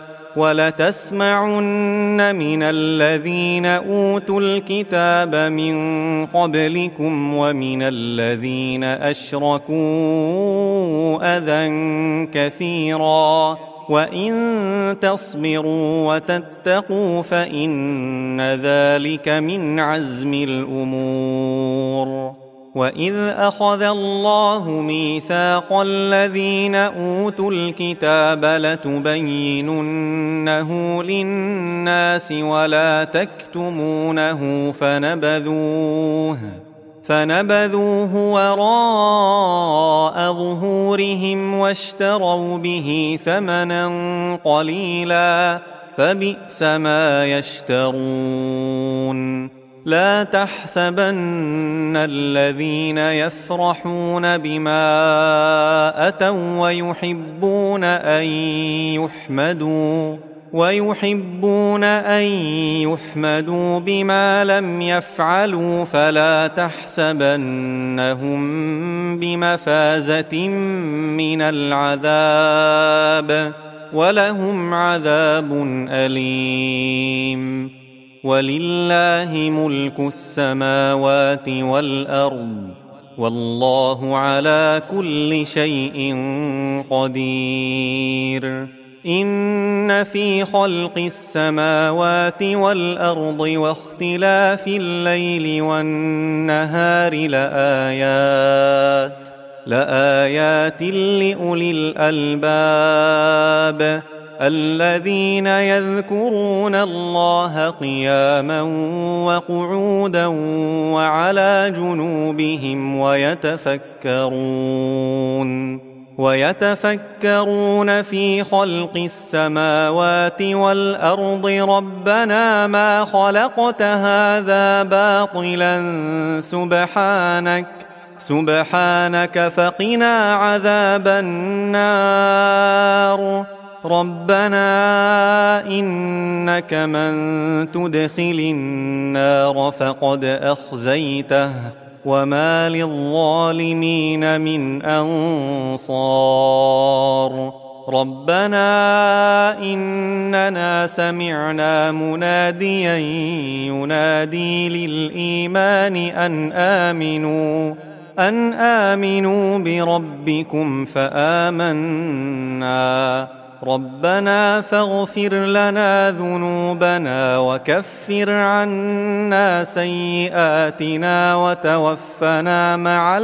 ولتسمعن من الذين أوتوا الكتاب من قبلكم ومن الذين أشركوا أذى كثيرا وإن تصبروا وتتقوا فإن ذلك من عزم الأمور وإذ أخذ الله ميثاق الذين أوتوا الكتاب لتبيننه للناس ولا تكتمونه فنبذوه فنبذوه وراء ظهورهم واشتروا به ثمنا قليلا فبئس ما يشترون. لا تحسبن الذين يفرحون بما أتوا ويحبون أن يحمدوا ويحبون أن يحمدوا بما لم يفعلوا فلا تحسبنهم بمفازة من العذاب ولهم عذاب أليم. ولله ملك السماوات والأرض والله على كل شيء قدير. إن في خلق السماوات والأرض واختلاف الليل والنهار لآيات لآيات لأولي الألباب الذين يذكرون الله قياما وقعودا وعلى جنوبهم ويتفكرون ويتفكرون في خلق السماوات والأرض ربنا ما خلقت هذا باطلا سبحانك سبحانك فقنا عذاب النار. ربنا إنك من تدخل النار فقد أخزيته وما للظالمين من أنصار. ربنا إننا سمعنا مناديا ينادي للإيمان أن آمنوا أن آمنوا بربكم فآمنا. ربنا فاغفر لنا ذنوبنا وكفر عنا سيئاتنا وتوفنا مع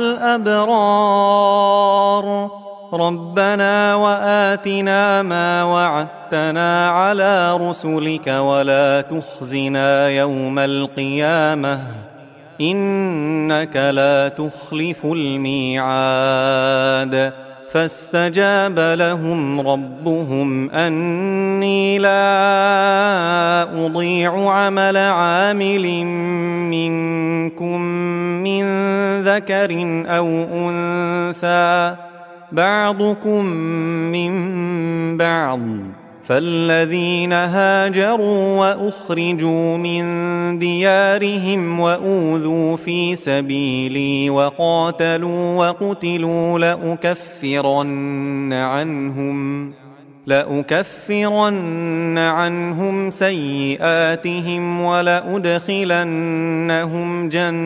الأبرار. ربنا وآتنا ما وعدتنا على رسلك ولا تخزنا يوم القيامة إنك لا تخلف الميعاد. فاستجاب لهم ربهم أني لا أضيع عمل عامل منكم من ذكر أو أنثى بعضكم من بعض. فالذين هاجروا وأخرجوا من ديارهم وأوذوا في سبيلي وقاتلوا وقتلوا لأكفرن عنهم لأكفرن عنهم سيئاتهم ولأدخلنهم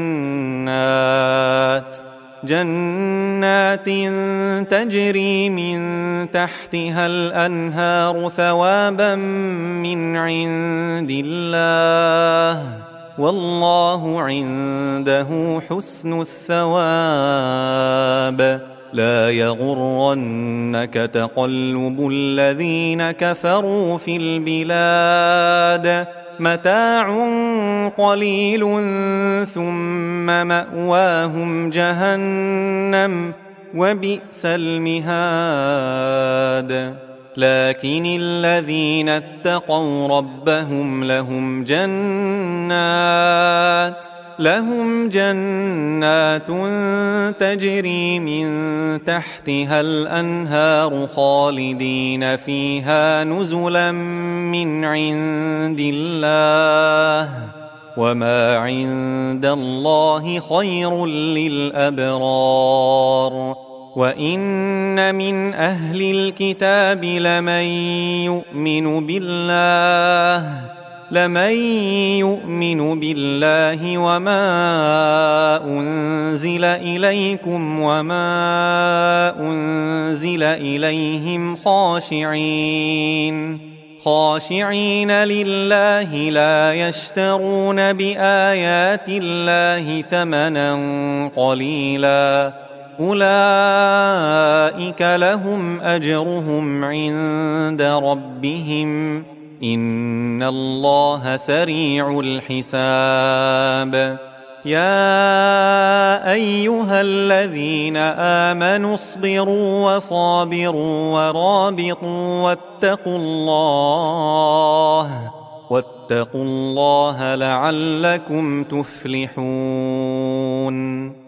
جنات جنات تجري من تحتها الأنهار ثوابا من عند الله والله عنده حسن الثواب. لا يغرنك تقلب الذين كفروا في البلاد متاع قليل ثم مأواهم جهنم وبئس المهاد. لكن الذين اتقوا ربهم لهم جنات لهم جنات تجري من تحتها الأنهار خالدين فيها نزلا من عند الله وما عند الله خير للأبرار. وإن من أهل الكتاب لمن يؤمن بالله لمن يؤمن بالله وما أنزل إليكم وما أنزل إليهم خاشعين خاشعين لله لا يشترون بآيات الله ثمنا قليلا أولئك لهم أجرهم عند ربهم إن الله سريع الحساب يا أيها الذين آمنوا اصبروا وصابروا ورابطوا واتقوا الله واتقوا الله لعلكم تفلحون